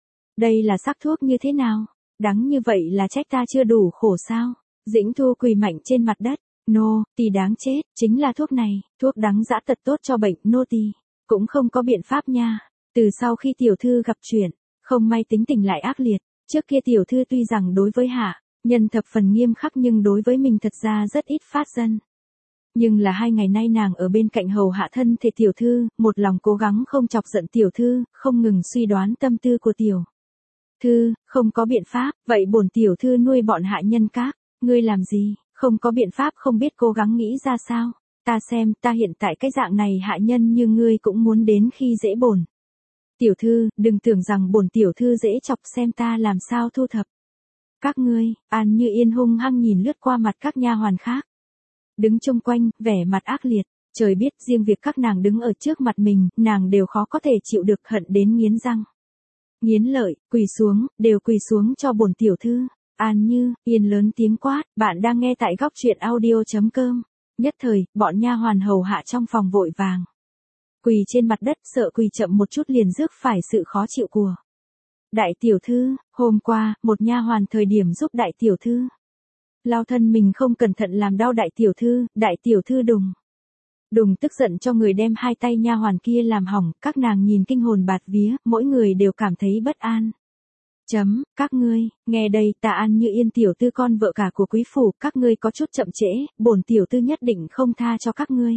Đây là sắc thuốc như thế nào? Đắng như vậy là trách ta chưa đủ khổ sao? Dĩnh Thu quỳ mạnh trên mặt đất. Nô, tỳ đáng chết, chính là thuốc này, thuốc đắng dã tật tốt cho bệnh, nô tỳ cũng không có biện pháp nha. Từ sau khi tiểu thư gặp chuyện, không may tính tình lại ác liệt, trước kia tiểu thư tuy rằng đối với hạ nhân thập phần nghiêm khắc nhưng đối với mình thật ra rất ít phát dân. Nhưng là hai ngày nay nàng ở bên cạnh hầu hạ thân thể tiểu thư, một lòng cố gắng không chọc giận tiểu thư, không ngừng suy đoán tâm tư của tiểu thư, không có biện pháp, vậy bổn tiểu thư nuôi bọn hạ nhân các ngươi làm gì? Không có biện pháp, không biết cố gắng nghĩ ra sao? Ta xem, ta hiện tại cái dạng này hạ nhân như ngươi cũng muốn đến khi dễ bổn tiểu thư, đừng tưởng rằng bổn tiểu thư dễ chọc, xem ta làm sao thu thập các ngươi. An Như Yên hung hăng nhìn lướt qua mặt các nha hoàn khác đứng chung quanh, vẻ mặt ác liệt. Trời biết riêng việc các nàng đứng ở trước mặt mình, nàng đều khó có thể chịu được, hận đến nghiến răng nghiến lợi, quỳ xuống, đều quỳ xuống cho bổn tiểu thư. An Như Yên lớn tiếng quát, bạn đang nghe tại góc truyện audio chấm com. Nhất thời, bọn nha hoàn hầu hạ trong phòng vội vàng quỳ trên mặt đất, sợ quỳ chậm một chút liền rước phải sự khó chịu của đại tiểu thư. Hôm qua, một nha hoàn thời điểm giúp đại tiểu thư lao thân mình không cẩn thận làm đau đại tiểu thư, đại tiểu thư đùng Đùng tức giận cho người đem hai tay nha hoàn kia làm hỏng, các nàng nhìn kinh hồn bạt vía, mỗi người đều cảm thấy bất an. Chấm, các ngươi, nghe đây, ta An Như Yên tiểu tư con vợ cả của quý phủ, các ngươi có chút chậm trễ, bổn tiểu tư nhất định không tha cho các ngươi.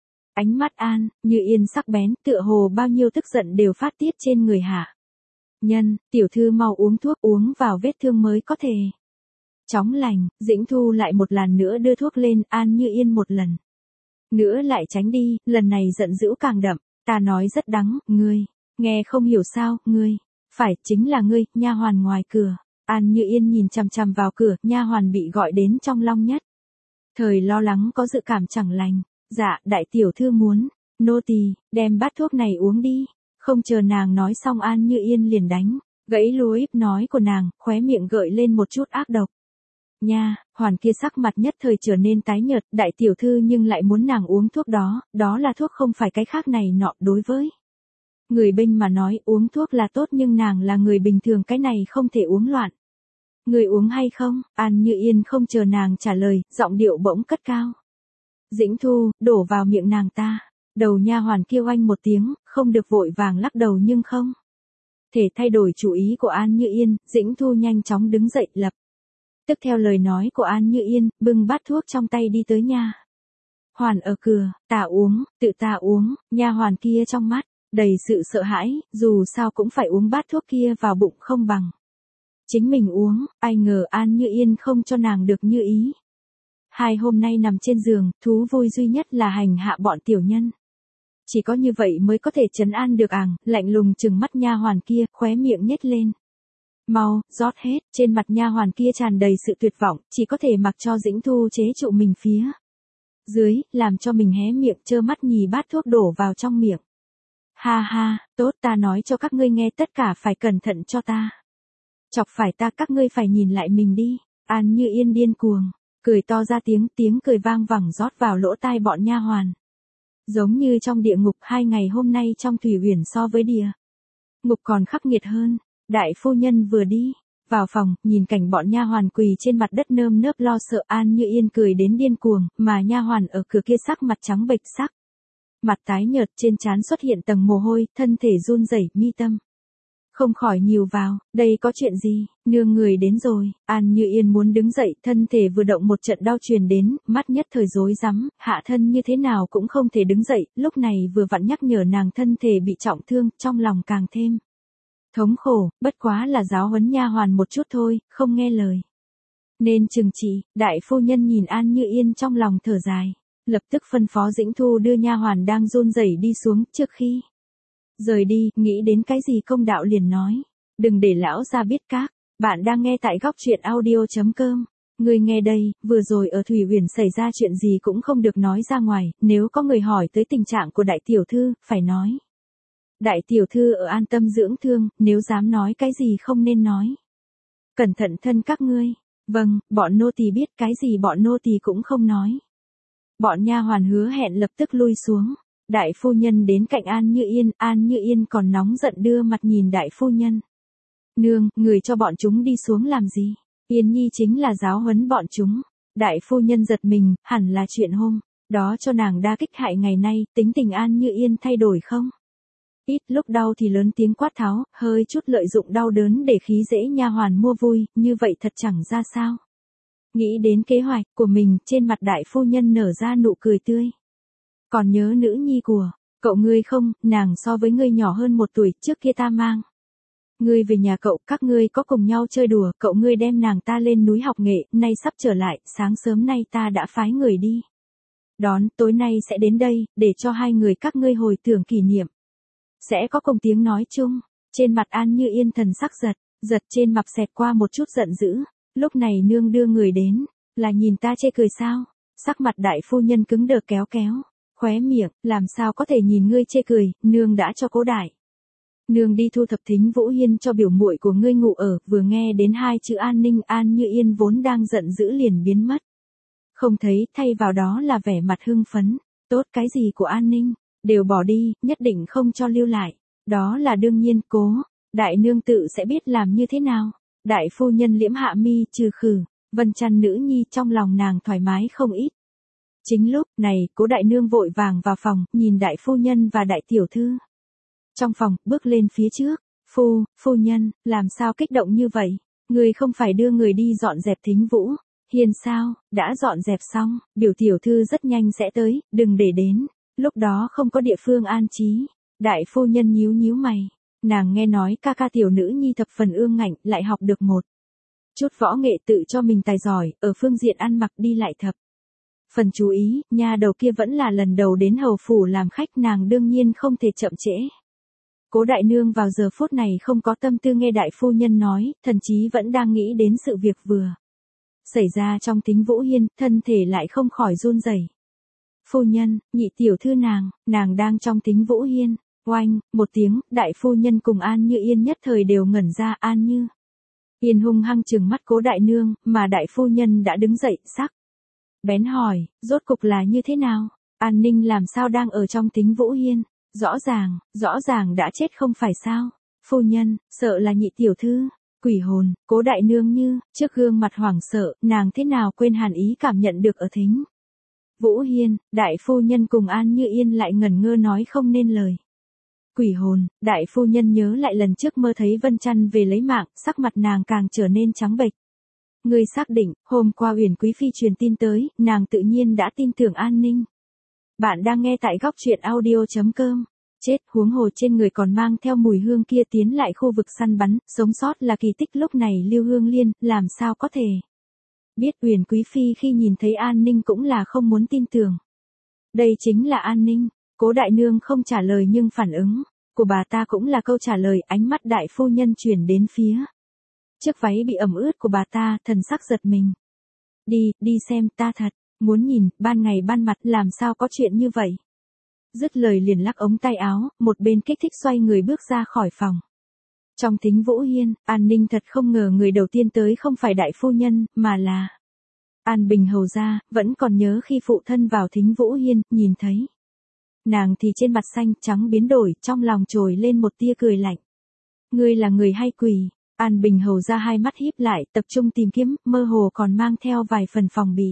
Ánh mắt An Như Yên sắc bén, tựa hồ bao nhiêu tức giận đều phát tiết trên người hạ nhân, tiểu thư mau uống thuốc, uống vào vết thương mới có thể chóng lành. Dĩnh Thu lại một lần nữa đưa thuốc lên, An Như Yên một lần nữa lại tránh đi, lần này giận dữ càng đậm, ta nói rất đắng, ngươi, nghe không hiểu sao, ngươi, phải, chính là ngươi, nha hoàn ngoài cửa. An Như Yên nhìn chằm chằm vào cửa, nha hoàn bị gọi đến trong long nhất thời lo lắng có dự cảm chẳng lành. Dạ, đại tiểu thư muốn, nô tỳ đem bát thuốc này uống đi. Không chờ nàng nói xong An Như Yên liền đánh gãy lối nói của nàng, khóe miệng gợi lên một chút ác độc. Nha, hoàn kia sắc mặt nhất thời trở nên tái nhợt, đại tiểu thư nhưng lại muốn nàng uống thuốc đó, đó là thuốc không phải cái khác này nọ, đối với người bênh mà nói uống thuốc là tốt nhưng nàng là người bình thường, cái này không thể uống loạn. Người uống hay không? An Như Yên không chờ nàng trả lời, giọng điệu bỗng cất cao. Dĩnh Thu, đổ vào miệng nàng ta. Đầu nha hoàn kêu oanh một tiếng, không được vội vàng lắc đầu nhưng không thể thay đổi chủ ý của An Như Yên. Dĩnh Thu nhanh chóng đứng dậy, lập tức theo lời nói của An Như Yên, bưng bát thuốc trong tay đi tới nha hoàn ở cửa. Ta uống, tự ta uống. Nha hoàn kia trong mắt đầy sự sợ hãi, dù sao cũng phải uống bát thuốc kia vào bụng không bằng chính mình uống. Ai ngờ An Như Yên không cho nàng được như ý. Hai hôm nay nằm trên giường, thú vui duy nhất là hành hạ bọn tiểu nhân. Chỉ có như vậy mới có thể trấn an được ảng, lạnh lùng trừng mắt nha hoàn kia, khóe miệng nhếch lên. Mau, rót hết. Trên mặt nha hoàn kia tràn đầy sự tuyệt vọng, chỉ có thể mặc cho Dĩnh Thu chế trụ mình phía dưới, làm cho mình hé miệng trơ mắt nhì bát thuốc đổ vào trong miệng. Ha ha, tốt, ta nói cho các ngươi nghe, tất cả phải cẩn thận cho ta. Chọc phải ta, các ngươi phải nhìn lại mình đi. An Như Yên điên cuồng cười to ra tiếng, tiếng cười vang vẳng rót vào lỗ tai bọn nha hoàn. Giống như trong địa ngục, hai ngày hôm nay trong Thủy Uyển so với địa ngục còn khắc nghiệt hơn. Đại phu nhân vừa đi vào phòng, nhìn cảnh bọn nha hoàn quỳ trên mặt đất nơm nớp lo sợ, An Như Yên cười đến điên cuồng, mà nha hoàn ở cửa kia sắc mặt trắng bệch, sắc mặt tái nhợt, trên trán xuất hiện tầng mồ hôi, thân thể run rẩy, mi tâm không khỏi nhìu vào. Đây có chuyện gì? Nương người đến rồi. An Như Yên muốn đứng dậy, thân thể vừa động một trận đau truyền đến, mắt nhất thời rối rắm, hạ thân như thế nào cũng không thể đứng dậy, lúc này vừa vặn nhắc nhở nàng thân thể bị trọng thương, trong lòng càng thêm thống khổ, bất quá là giáo huấn nha hoàn một chút thôi, không nghe lời nên trừng trị. Đại phu nhân nhìn An Như Yên trong lòng thở dài, lập tức phân phó Dĩnh Thu đưa nha hoàn đang run rẩy đi xuống. Trước khi rời đi, nghĩ đến cái gì công đạo liền nói, đừng để lão gia biết các bạn đang nghe tại góc truyện audio chấm com. Người nghe đây, vừa rồi ở Thủy Uyển xảy ra chuyện gì cũng không được nói ra ngoài, nếu có người hỏi tới tình trạng của đại tiểu thư, phải nói đại tiểu thư ở an tâm dưỡng thương, nếu dám nói cái gì không nên nói, cẩn thận thân các ngươi. Vâng, bọn nô tỳ biết, cái gì bọn nô tỳ cũng không nói. Bọn nha hoàn hứa hẹn lập tức lui xuống. Đại phu nhân đến cạnh An Như Yên, An Như Yên còn nóng giận đưa mặt nhìn đại phu nhân. Nương, người cho bọn chúng đi xuống làm gì? Yên Nhi chính là giáo huấn bọn chúng. Đại phu nhân giật mình, hẳn là chuyện hôm đó cho nàng đa kích hại, ngày nay, tính tình An Như Yên thay đổi không? Ít lúc đau thì lớn tiếng quát tháo, hơi chút lợi dụng đau đớn để khí dễ nha hoàn mua vui, như vậy thật chẳng ra sao. Nghĩ đến kế hoạch của mình, trên mặt đại phu nhân nở ra nụ cười tươi. Còn nhớ nữ nhi của cậu ngươi không? Nàng so với ngươi nhỏ hơn một tuổi, trước kia ta mang ngươi về nhà cậu, các ngươi có cùng nhau chơi đùa, cậu ngươi đem nàng ta lên núi học nghệ, nay sắp trở lại, sáng sớm nay ta đã phái người đi đón, tối nay sẽ đến đây, để cho hai người các ngươi hồi tưởng kỷ niệm. Sẽ có cùng tiếng nói chung. Trên mặt An Như Yên thần sắc giật, giật trên mặt xẹt qua một chút giận dữ. Lúc này nương đưa người đến, là nhìn ta chê cười sao? Sắc mặt đại phu nhân cứng đờ kéo kéo khóe miệng, làm sao có thể nhìn ngươi chê cười, nương đã cho Cố đại nương đi thu thập Thính Vũ Hiên cho biểu muội của ngươi ngủ ở. Vừa nghe đến hai chữ an ninh, An Như Yên vốn đang giận dữ liền biến mất không thấy, thay vào đó là vẻ mặt hưng phấn. Tốt, cái gì của an ninh đều bỏ đi, nhất định không cho lưu lại. Đó là đương nhiên, Cố đại nương tự sẽ biết làm như thế nào. Đại phu nhân liễm hạ mi, trừ khử Vân Chăn nữ nhi, trong lòng nàng thoải mái không ít. Chính lúc này, Cố đại nương vội vàng vào phòng, nhìn đại phu nhân và đại tiểu thư. Trong phòng, bước lên phía trước. Phu, phu nhân, làm sao kích động như vậy? Người không phải đưa người đi dọn dẹp Thính Vũ Hiên sao? Đã dọn dẹp xong, biểu tiểu thư rất nhanh sẽ tới, đừng để đến. Lúc đó không có địa phương an trí. Đại phu nhân nhíu nhíu mày. Nàng nghe nói ca ca tiểu nữ nhi thập phần ương ngạnh, lại học được một chút võ nghệ, tự cho mình tài giỏi, ở phương diện ăn mặc đi lại thập phần chú ý, nha đầu kia vẫn là lần đầu đến hầu phủ làm khách, nàng đương nhiên không thể chậm trễ. Cố đại nương vào giờ phút này không có tâm tư nghe đại phu nhân nói, thần chí vẫn đang nghĩ đến sự việc vừa xảy ra trong Thính Vũ Hiên, thân thể lại không khỏi run rẩy. Phu nhân, nhị tiểu thư nàng, nàng đang trong Thính Vũ Hiên. Oanh, một tiếng, đại phu nhân cùng An Như Yên nhất thời đều ngẩn ra. An Như Yên hung hăng trừng mắt Cố đại nương, mà đại phu nhân đã đứng dậy, sắc bén hỏi, rốt cục là như thế nào? An Ninh làm sao đang ở trong Thính Vũ Hiên? Rõ ràng, rõ ràng đã chết không phải sao? Phu nhân, sợ là nhị tiểu thư. Quỷ hồn, Cố đại nương như, trước gương mặt hoảng sợ, nàng thế nào quên hàn ý cảm nhận được ở Thính Vũ Hiên, đại phu nhân cùng An Như Yên lại ngẩn ngơ nói không nên lời. Quỷ hồn, đại phu nhân nhớ lại lần trước mơ thấy Vân Chăn về lấy mạng, sắc mặt nàng càng trở nên trắng bệch. Ngươi xác định, hôm qua Uyển Quý Phi truyền tin tới, nàng tự nhiên đã tin tưởng An Ninh. Bạn đang nghe tại góc truyện audio chấm com. Chết, huống hồ trên người còn mang theo mùi hương kia tiến lại khu vực săn bắn, sống sót là kỳ tích. Lúc này Lưu Hương Liên, làm sao có thể biết Uyển Quý Phi khi nhìn thấy An Ninh cũng là không muốn tin tưởng. Đây chính là An Ninh. Cố đại nương không trả lời nhưng phản ứng của bà ta cũng là câu trả lời. Ánh mắt đại phu nhân chuyển đến phía chiếc váy bị ẩm ướt của bà ta, thần sắc giật mình. Đi, đi xem, ta thật muốn nhìn, ban ngày ban mặt làm sao có chuyện như vậy. Dứt lời liền lắc ống tay áo, một bên kích thích xoay người bước ra khỏi phòng. Trong Thính Vũ Hiên, An Ninh thật không ngờ người đầu tiên tới không phải đại phu nhân, mà là An Bình hầu gia. Vẫn còn nhớ khi phụ thân vào Thính Vũ Hiên, nhìn thấy nàng thì trên mặt xanh trắng biến đổi, trong lòng trồi lên một tia cười lạnh. Ngươi là người hay quỷ? An Bình hầu ra hai mắt híp lại, tập trung tìm kiếm, mơ hồ còn mang theo vài phần phòng bị.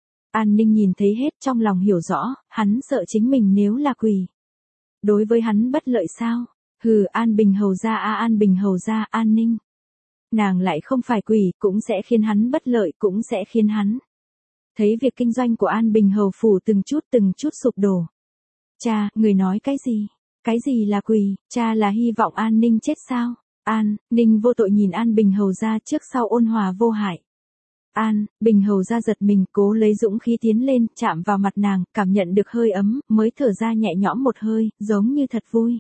An Ninh nhìn thấy hết, trong lòng hiểu rõ, hắn sợ chính mình nếu là quỷ. Đối với hắn bất lợi sao? Hừ, An Bình hầu ra a An Bình hầu ra, An Ninh. Nàng lại không phải quỷ, cũng sẽ khiến hắn bất lợi, cũng sẽ khiến hắn thấy việc kinh doanh của An Bình hầu phủ từng chút từng chút sụp đổ. Cha, người nói cái gì? Cái gì là quỷ? Cha là hy vọng An Ninh chết sao? An Ninh vô tội nhìn An Bình hầu ra trước sau ôn hòa vô hại. An Bình hầu ra giật mình, cố lấy dũng khí tiến lên, chạm vào mặt nàng, cảm nhận được hơi ấm, mới thở ra nhẹ nhõm một hơi, giống như thật vui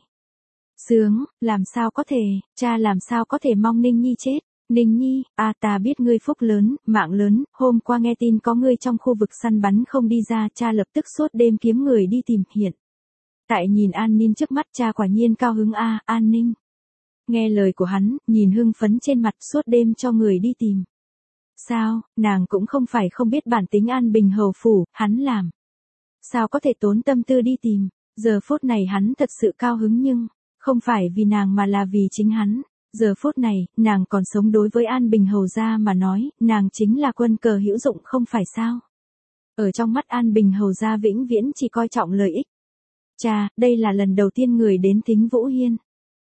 sướng. Làm sao có thể, cha làm sao có thể mong Ninh Nhi chết? Ninh Nhi, a ta biết ngươi phúc lớn, mạng lớn, hôm qua nghe tin có ngươi trong khu vực săn bắn không đi ra, cha lập tức suốt đêm kiếm người đi tìm. Hiện tại nhìn An Ninh trước mắt, cha quả nhiên cao hứng a. An Ninh nghe lời của hắn, nhìn hưng phấn trên mặt, suốt đêm cho người đi tìm. Sao, nàng cũng không phải không biết bản tính An Bình hầu phủ, hắn làm sao có thể tốn tâm tư đi tìm. Giờ phút này hắn thật sự cao hứng, nhưng không phải vì nàng mà là vì chính hắn. Giờ phút này, nàng còn sống, đối với An Bình hầu gia mà nói, nàng chính là quân cờ hữu dụng không phải sao. Ở trong mắt An Bình hầu gia vĩnh viễn chỉ coi trọng lợi ích. Cha, đây là lần đầu tiên người đến Thính Vũ Hiên.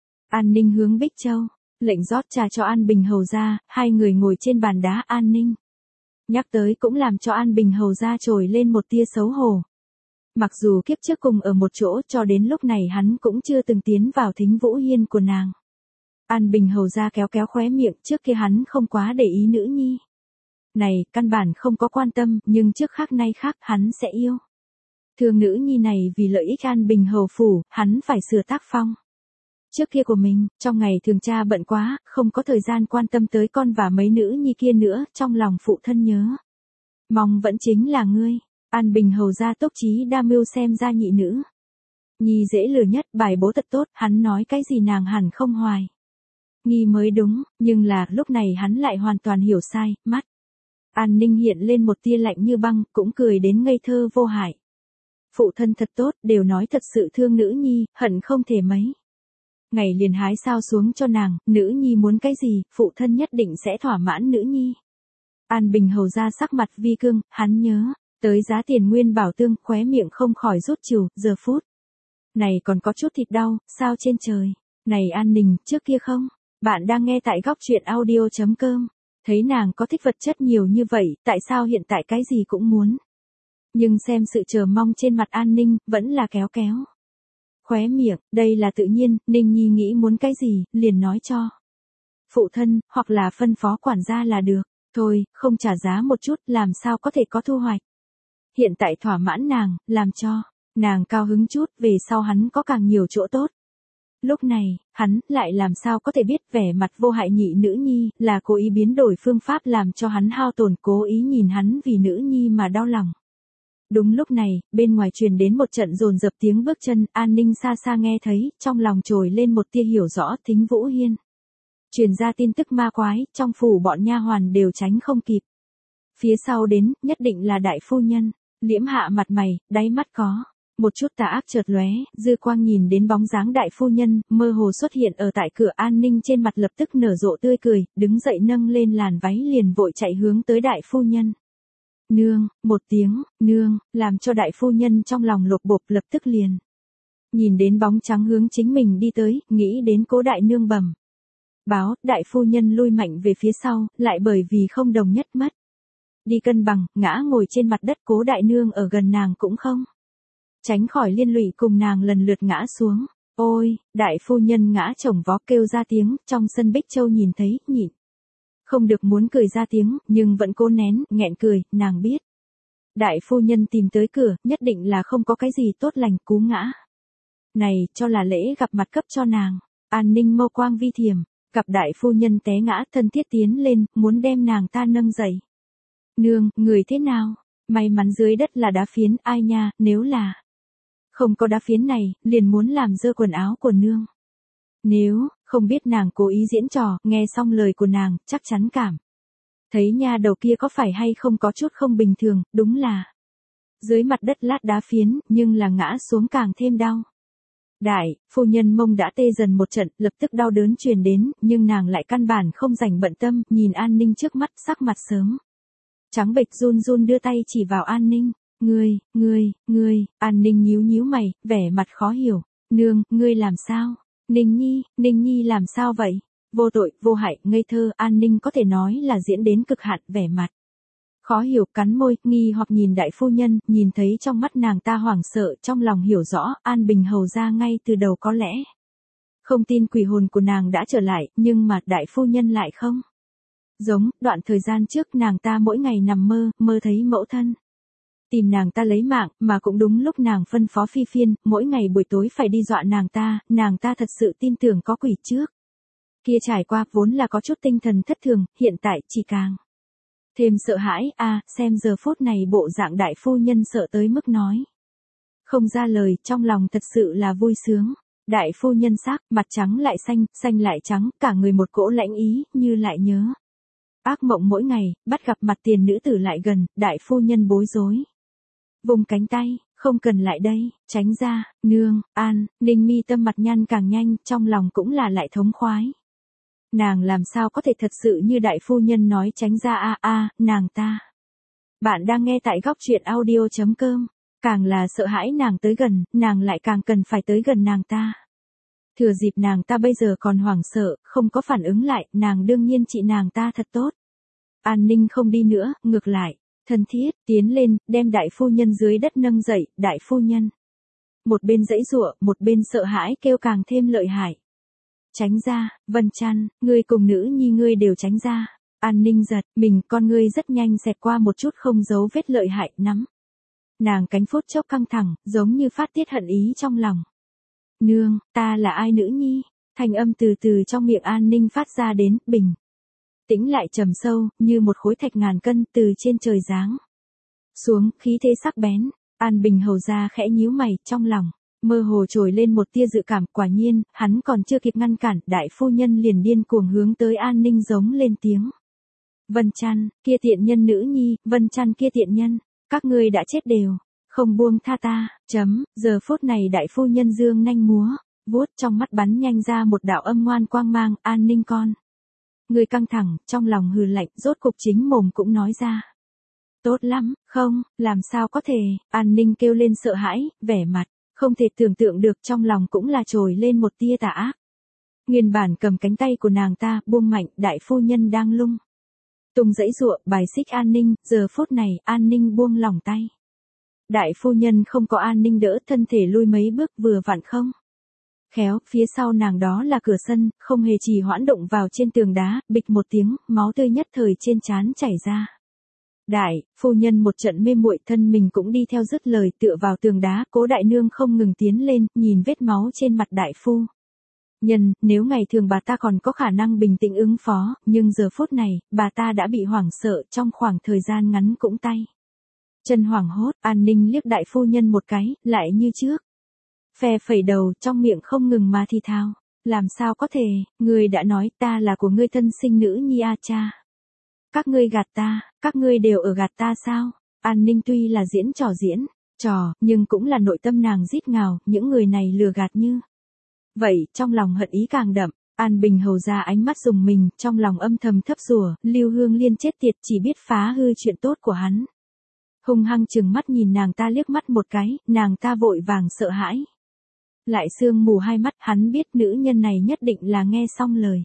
An Ninh hướng Bích Châu, lệnh rót trà cho An Bình hầu gia, hai người ngồi trên bàn đá. An Ninh nhắc tới cũng làm cho An Bình hầu gia trồi lên một tia xấu hổ. Mặc dù kiếp trước cùng ở một chỗ, cho đến lúc này hắn cũng chưa từng tiến vào Thính Vũ Hiên của nàng. An Bình hầu gia kéo kéo khóe miệng, trước kia hắn không quá để ý nữ nhi này, căn bản không có quan tâm, nhưng trước khác nay khác, hắn sẽ yêu thương nữ nhi này vì lợi ích An Bình hầu phủ, hắn phải sửa tác phong trước kia của mình. Trong ngày thường cha bận quá, không có thời gian quan tâm tới con và mấy nữ nhi kia nữa, trong lòng phụ thân nhớ mong vẫn chính là ngươi. An Bình hầu gia tốc trí đa mưu, xem ra nhị nữ nhi dễ lừa nhất, bài bố thật tốt, hắn nói cái gì nàng hẳn không hoài nghi mới đúng, nhưng là lúc này hắn lại hoàn toàn hiểu sai. Mắt An Ninh hiện lên một tia lạnh như băng, cũng cười đến ngây thơ vô hại. Phụ thân thật tốt, đều nói thật sự thương nữ nhi, hận không thể mấy ngày liền hái sao xuống cho nàng, nữ nhi muốn cái gì, phụ thân nhất định sẽ thỏa mãn nữ nhi. An Bình hầu ra sắc mặt vi cương, hắn nhớ Tới giá tiền nguyên bảo tương, khóe miệng không khỏi rút trừ, giờ phút này còn có chút thịt đau, sao trên trời. Này An Ninh, trước kia không? Bạn đang nghe tại góc truyện audio.com. Thấy nàng có thích vật chất nhiều như vậy, tại sao hiện tại cái gì cũng muốn? Nhưng xem sự chờ mong trên mặt An Ninh, vẫn là kéo kéo. Khóe miệng, đây là tự nhiên, Ninh Nhi nghĩ muốn cái gì, liền nói cho phụ thân, hoặc là phân phó quản gia là được. Thôi, không trả giá một chút, làm sao có thể có thu hoạch. Hiện tại thỏa mãn nàng, làm cho nàng cao hứng chút, về sau hắn có càng nhiều chỗ tốt. Lúc này, hắn lại làm sao có thể biết vẻ mặt vô hại nhị nữ nhi là cố ý biến đổi phương pháp làm cho hắn hao tổn, cố ý nhìn hắn vì nữ nhi mà đau lòng. Đúng lúc này, bên ngoài truyền đến một trận dồn dập tiếng bước chân, An Ninh xa xa nghe thấy, trong lòng trồi lên một tia hiểu rõ. Thính Vũ Hiên truyền ra tin tức ma quái, trong phủ bọn nha hoàn đều tránh không kịp. Phía sau đến, nhất định là đại phu nhân. Liễm hạ mặt mày, đáy mắt có một chút tà ác chợt lóe, dư quang nhìn đến bóng dáng đại phu nhân, mơ hồ xuất hiện ở tại cửa. An Ninh trên mặt lập tức nở rộ tươi cười, đứng dậy nâng lên làn váy liền vội chạy hướng tới đại phu nhân. Nương, một tiếng, nương, làm cho đại phu nhân trong lòng lột bột, lập tức liền nhìn đến bóng trắng hướng chính mình đi tới, nghĩ đến Cố đại nương bẩm báo, đại phu nhân lui mạnh về phía sau, lại bởi vì không đồng nhất mất đi cân bằng, ngã ngồi trên mặt đất. Cố đại nương ở gần nàng cũng không tránh khỏi liên lụy, cùng nàng lần lượt ngã xuống. Ôi, đại phu nhân ngã chồng vó kêu ra tiếng, trong sân Bích Châu nhìn thấy, nhịn không được muốn cười ra tiếng, nhưng vẫn cố nén, nghẹn cười. Nàng biết đại phu nhân tìm tới cửa, nhất định là không có cái gì tốt lành, cú ngã này cho là lễ gặp mặt cấp cho nàng. An Ninh mâu quang vi thiểm, gặp đại phu nhân té ngã, thân thiết tiến lên, muốn đem nàng ta nâng dậy. Nương, người thế nào? May mắn dưới đất là đá phiến, ai nha, nếu là không có đá phiến này, liền muốn làm dơ quần áo của nương. Nếu không biết nàng cố ý diễn trò, nghe xong lời của nàng, chắc chắn cảm thấy nha đầu kia có phải hay không có chút không bình thường. Đúng là dưới mặt đất lát đá phiến, nhưng là ngã xuống càng thêm đau. Đại phu nhân mông đã tê dần một trận, lập tức đau đớn truyền đến, nhưng nàng lại căn bản không dành bận tâm, nhìn An Ninh trước mắt, sắc mặt sớm trắng bệch, run run đưa tay chỉ vào An Ninh. Ngươi, ngươi, ngươi. An Ninh nhíu nhíu mày, vẻ mặt khó hiểu. Nương, ngươi làm sao? Ninh Nhi, Ninh Nhi làm sao vậy? Vô tội, vô hại, ngây thơ. An Ninh có thể nói là diễn đến cực hạn, vẻ mặt khó hiểu, cắn môi, nghi hoặc nhìn đại phu nhân, nhìn thấy trong mắt nàng ta hoảng sợ, trong lòng hiểu rõ, An Bình hầu ra ngay từ đầu có lẽ không tin quỷ hồn của nàng đã trở lại, nhưng mà đại phu nhân lại không giống. Đoạn thời gian trước nàng ta mỗi ngày nằm mơ, mơ thấy mẫu thân tìm nàng ta lấy mạng, mà cũng đúng lúc nàng phân phó Phi Phiên, mỗi ngày buổi tối phải đi dọa nàng ta, nàng ta thật sự tin tưởng có quỷ trước kia trải qua, vốn là có chút tinh thần thất thường, hiện tại chỉ càng thêm sợ hãi. A, à, xem giờ phút này bộ dạng đại phu nhân sợ tới mức nói không ra lời, trong lòng thật sự là vui sướng. Đại phu nhân sắc, mặt trắng lại xanh, xanh lại trắng, cả người một cỗ lãnh ý, như lại nhớ ác mộng mỗi ngày, bắt gặp mặt tiền nữ tử lại gần, đại phu nhân bối rối vùng cánh tay, không cần lại đây, tránh ra. Nương. An Ninh mi tâm mặt nhăn càng nhanh, trong lòng cũng là lại thống khoái. Nàng làm sao có thể thật sự như đại phu nhân nói tránh ra. A a, nàng ta. Bạn đang nghe tại góc truyện audio.com. Càng là sợ hãi nàng tới gần, nàng lại càng cần phải tới gần nàng ta. Thừa dịp nàng ta bây giờ còn hoảng sợ, không có phản ứng lại, nàng đương nhiên trị nàng ta thật tốt. An Ninh không đi nữa, ngược lại, thân thiết, tiến lên, đem đại phu nhân dưới đất nâng dậy. Đại phu nhân một bên giãy giụa, một bên sợ hãi kêu càng thêm lợi hại. Tránh ra, Vân Chăn, ngươi cùng nữ nhi ngươi đều tránh ra. An Ninh giật mình, con ngươi rất nhanh xẹt qua một chút không giấu vết lợi hại, nắm nàng cánh phút chốc căng thẳng, giống như phát tiết hận ý trong lòng. Nương, ta là ai nữ nhi? Thanh âm từ từ trong miệng An Ninh phát ra đến, bình tĩnh lại trầm sâu, như một khối thạch ngàn cân từ trên trời giáng xuống, khí thế sắc bén. An Bình hầu ra khẽ nhíu mày, trong lòng mơ hồ trồi lên một tia dự cảm. Quả nhiên, hắn còn chưa kịp ngăn cản, đại phu nhân liền điên cuồng hướng tới An Ninh giống lên tiếng. Vân Chăn, kia tiện nhân nữ nhi, Vân Chăn kia tiện nhân, các ngươi đã chết đều không buông tha ta. Chấm. Giờ phút này đại phu nhân dương nanh múa vuốt, trong mắt bắn nhanh ra một đạo âm ngoan quang mang. An Ninh con người căng thẳng, trong lòng hừ lạnh, rốt cục chính mồm cũng nói ra. Tốt lắm, không, làm sao có thể, An Ninh kêu lên sợ hãi, vẻ mặt, không thể tưởng tượng được trong lòng cũng là trồi lên một tia tà ác. Nguyên bản cầm cánh tay của nàng ta, buông mạnh, đại phu nhân đang lung tung giãy giụa, bài xích An Ninh, giờ phút này, An Ninh buông lỏng tay. Đại phu nhân không có An Ninh đỡ, thân thể lui mấy bước vừa vặn không. Khéo, phía sau nàng đó là cửa sân, không hề trì hoãn đụng vào trên tường đá, bịch một tiếng, máu tươi nhất thời trên trán chảy ra. Đại, phu nhân một trận mê muội, thân mình cũng đi theo dứt lời, tựa vào tường đá, Cố đại nương không ngừng tiến lên, nhìn vết máu trên mặt đại phu nhân, nếu ngày thường bà ta còn có khả năng bình tĩnh ứng phó, nhưng giờ phút này, bà ta đã bị hoảng sợ, trong khoảng thời gian ngắn cũng tay chân hoảng hốt. An Ninh liếc đại phu nhân một cái, lại như trước phe phẩy đầu, trong miệng không ngừng mà thì thào, làm sao có thể, ngươi đã nói ta là của ngươi thân sinh nữ nhi a cha. Các ngươi gạt ta, các ngươi đều ở gạt ta sao? An Ninh tuy là diễn trò diễn trò, nhưng cũng là nội tâm nàng rít ngào, những người này lừa gạt như vậy, trong lòng hận ý càng đậm. An Bình hầu ra ánh mắt rùng mình, trong lòng âm thầm thấp rủa, Lưu Hương Liên chết tiệt, chỉ biết phá hư chuyện tốt của hắn. Hung hăng trừng mắt nhìn nàng ta liếc mắt một cái, nàng ta vội vàng sợ hãi. Lại sương mù hai mắt, hắn biết nữ nhân này nhất định là nghe xong lời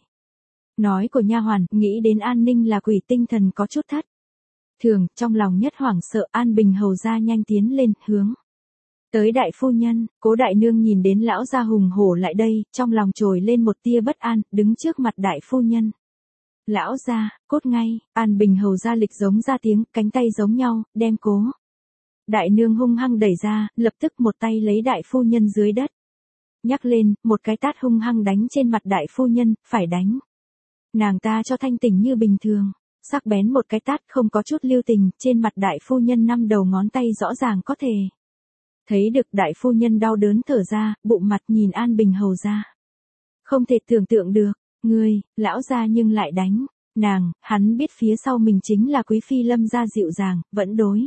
nói của nha hoàn, nghĩ đến An Ninh là quỷ, tinh thần có chút thất thường, trong lòng nhất hoảng sợ. An Bình hầu ra nhanh tiến lên, hướng tới đại phu nhân. Cố đại nương nhìn đến lão gia hùng hổ lại đây, trong lòng trồi lên một tia bất an, đứng trước mặt đại phu nhân. Lão gia, cốt ngay. An Bình hầu ra lịch giống ra tiếng, cánh tay giống nhau, đem Cố đại nương hung hăng đẩy ra, lập tức một tay lấy đại phu nhân dưới đất nhắc lên, một cái tát hung hăng đánh trên mặt đại phu nhân, phải đánh nàng ta cho thanh tỉnh như bình thường. Sắc bén một cái tát, không có chút lưu tình, trên mặt đại phu nhân năm đầu ngón tay rõ ràng có thể thấy được. Đại phu nhân đau đớn thở ra, bụng mặt nhìn An Bình hầu ra. Không thể tưởng tượng được, ngươi, lão gia nhưng lại đánh nàng. Hắn biết phía sau mình chính là quý phi Lâm gia dịu dàng, vẫn đối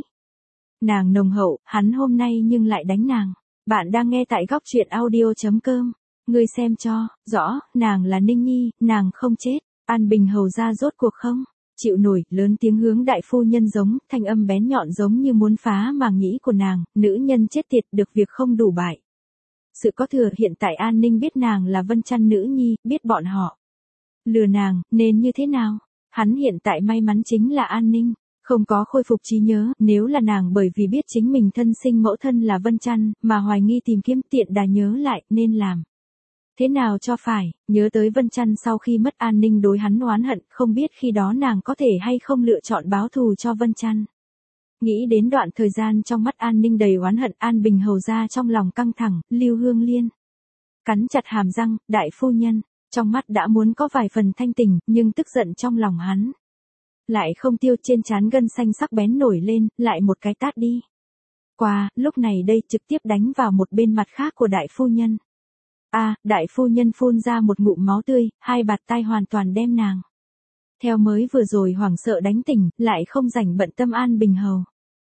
nàng nồng hậu, hắn hôm nay nhưng lại đánh nàng. Bạn đang nghe tại góc truyện audio chấm com. Ngươi xem cho rõ, nàng là Ninh Nhi, nàng không chết. An Bình hầu ra rốt cuộc không chịu nổi, lớn tiếng hướng đại phu nhân giống, thanh âm bén nhọn giống như muốn phá màng nhĩ của nàng. Nữ nhân chết tiệt, được việc không đủ bại sự có thừa. Hiện tại An Ninh biết nàng là Vân Chăn nữ nhi, biết bọn họ lừa nàng, nên như thế nào? Hắn hiện tại may mắn chính là An Ninh không có khôi phục trí nhớ, nếu là nàng bởi vì biết chính mình thân sinh mẫu thân là Vân Chăn, mà hoài nghi tìm kiếm, tiện đà nhớ lại, nên làm thế nào cho phải. Nhớ tới Vân Chăn sau khi mất, An Ninh đối hắn oán hận, không biết khi đó nàng có thể hay không lựa chọn báo thù cho Vân Chăn. Nghĩ đến đoạn thời gian trong mắt An Ninh đầy oán hận, An Bình hầu ra trong lòng căng thẳng. Lưu Hương Liên cắn chặt hàm răng, đại phu nhân trong mắt đã muốn có vài phần thanh tỉnh, nhưng tức giận trong lòng hắn lại không tiêu, trên trán gân xanh sắc bén nổi lên, lại một cái tát đi qua, lúc này đây trực tiếp đánh vào một bên mặt khác của đại phu nhân. A, à, đại phu nhân phun ra một ngụm máu tươi, hai bạt tai hoàn toàn đem nàng theo mới vừa rồi hoảng sợ đánh tỉnh, lại không rảnh bận tâm An Bình hầu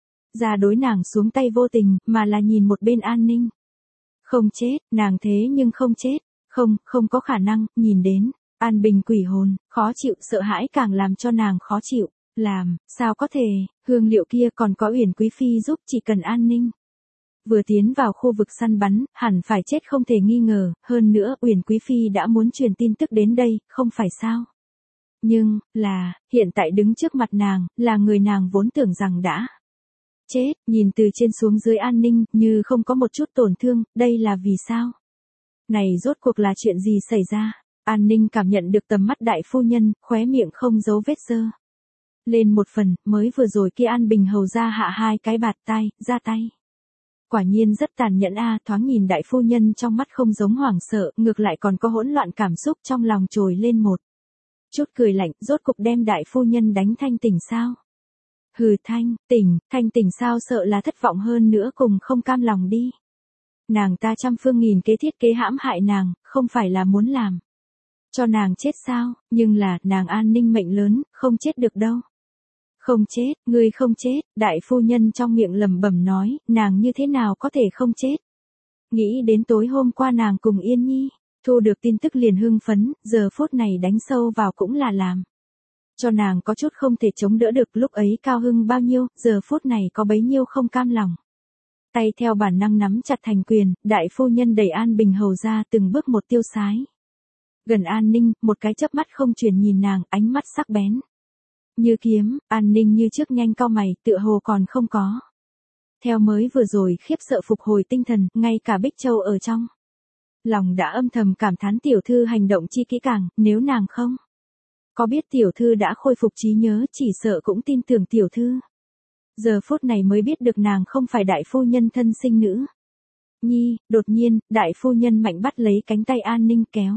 ra đối nàng xuống tay vô tình, mà là nhìn một bên An Ninh. Không chết, nàng thế nhưng không chết, không, không có khả năng. Nhìn đến An Bình quỷ hồn, khó chịu, sợ hãi càng làm cho nàng khó chịu. Làm sao có thể, hương liệu kia còn có Uyển quý phi giúp, chỉ cần An Ninh vừa tiến vào khu vực săn bắn, hẳn phải chết không thể nghi ngờ. Hơn nữa, Uyển quý phi đã muốn truyền tin tức đến đây, không phải sao? Nhưng là, hiện tại đứng trước mặt nàng, là người nàng vốn tưởng rằng đã chết. Nhìn từ trên xuống dưới An Ninh, như không có một chút tổn thương, đây là vì sao? Này rốt cuộc là chuyện gì xảy ra? An Ninh cảm nhận được tầm mắt đại phu nhân, khóe miệng không giấu vết dơ lên một phần, mới vừa rồi kia An Bình hầu ra hạ hai cái bạt tai, ra tay. Quả nhiên rất tàn nhẫn a. Thoáng nhìn đại phu nhân trong mắt không giống hoảng sợ, ngược lại còn có hỗn loạn cảm xúc, trong lòng trồi lên một chút cười lạnh. Rốt cục đem đại phu nhân đánh thanh tỉnh sao? Hừ, thanh tỉnh, thanh tỉnh sao? Sợ là thất vọng hơn nữa, cùng không cam lòng đi. Nàng ta trăm phương nghìn kế thiết kế hãm hại nàng, không phải là muốn làm cho nàng chết sao? Nhưng là, nàng An Ninh mệnh lớn, không chết được đâu. Không chết, ngươi không chết. Đại phu nhân trong miệng lẩm bẩm nói, nàng như thế nào có thể không chết? Nghĩ đến tối hôm qua nàng cùng Yên Nhi thu được tin tức liền hưng phấn, giờ phút này đánh sâu vào cũng là làm cho nàng có chút không thể chống đỡ được, lúc ấy cao hưng bao nhiêu, giờ phút này có bấy nhiêu không cam lòng. Tay theo bản năng nắm chặt thành quyền, đại phu nhân đẩy An Bình Hầu ra từng bước một tiêu sái. Gần An Ninh, một cái chớp mắt không chuyển nhìn nàng, ánh mắt sắc bén. Như kiếm, An Ninh như trước nhanh cau mày, tựa hồ còn không có. Theo mới vừa rồi khiếp sợ phục hồi tinh thần, ngay cả Bích Châu ở trong lòng đã âm thầm cảm thán tiểu thư hành động chi kỹ càng, nếu nàng không có biết tiểu thư đã khôi phục trí nhớ, chỉ sợ cũng tin tưởng tiểu thư. Giờ phút này mới biết được nàng không phải đại phu nhân thân sinh nữ nhi. Đột nhiên, đại phu nhân mạnh bắt lấy cánh tay An Ninh kéo.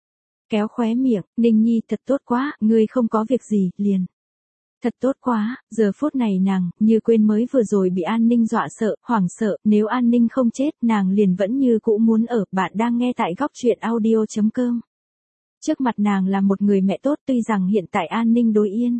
Kéo khóe miệng, Ninh nhi thật tốt quá, ngươi không có việc gì, liền. Thật tốt quá, giờ phút này nàng, như quên mới vừa rồi bị An Ninh dọa sợ, hoảng sợ, nếu An Ninh không chết, nàng liền vẫn như cũ muốn ở. Bạn đang nghe tại góc truyện audio chấm com. Trước mặt nàng là một người mẹ tốt, tuy rằng hiện tại An Ninh đối Yên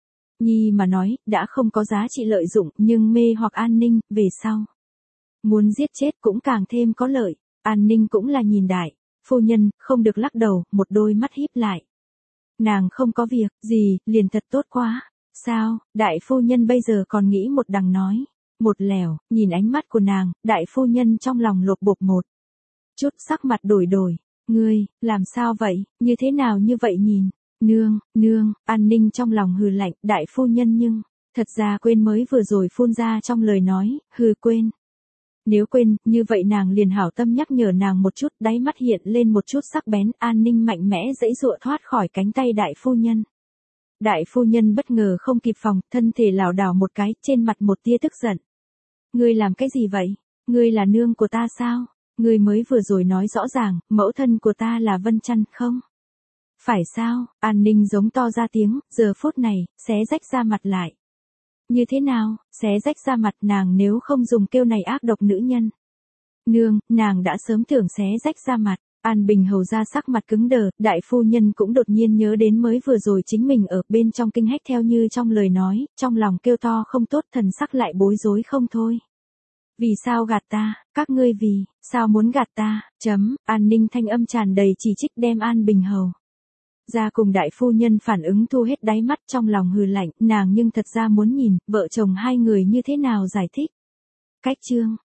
nhi mà nói, đã không có giá trị lợi dụng, nhưng mê hoặc An Ninh, về sau muốn giết chết cũng càng thêm có lợi. An Ninh cũng là nhìn đại phu nhân, không được lắc đầu, một đôi mắt híp lại. Nàng không có việc gì, liền thật tốt quá. Sao, đại phu nhân bây giờ còn nghĩ một đằng nói một lèo, nhìn ánh mắt của nàng, đại phu nhân trong lòng lột bột một chút, sắc mặt đổi đổi. Ngươi, làm sao vậy, như thế nào như vậy nhìn? Nương, nương, An Ninh trong lòng hừ lạnh, đại phu nhân nhưng, thật ra quên mới vừa rồi phun ra trong lời nói, hừ quên. Nếu quên, như vậy nàng liền hảo tâm nhắc nhở nàng một chút, đáy mắt hiện lên một chút sắc bén. An Ninh mạnh mẽ giãy giụa thoát khỏi cánh tay đại phu nhân. Đại phu nhân bất ngờ không kịp phòng, thân thể lảo đảo một cái, trên mặt một tia tức giận. Ngươi làm cái gì vậy? Ngươi là nương của ta sao? Ngươi mới vừa rồi nói rõ ràng, mẫu thân của ta là Vân Chăn, không? Phải sao? An Ninh giống to ra tiếng, giờ phút này, xé rách ra mặt lại. Như thế nào, xé rách ra mặt, nàng nếu không dùng kêu này ác độc nữ nhân. Nương, nàng đã sớm tưởng xé rách ra mặt. An Bình Hầu ra sắc mặt cứng đờ, đại phu nhân cũng đột nhiên nhớ đến mới vừa rồi chính mình ở bên trong kinh hách theo như trong lời nói, trong lòng kêu to không tốt, thần sắc lại bối rối không thôi. Vì sao gạt ta, các ngươi vì, sao muốn gạt ta, chấm, An Ninh thanh âm tràn đầy chỉ trích đem An Bình Hầu ra cùng đại phu nhân phản ứng thu hết đáy mắt, trong lòng hừ lạnh, nàng nhưng thật ra muốn nhìn, vợ chồng hai người như thế nào giải thích. Cách chương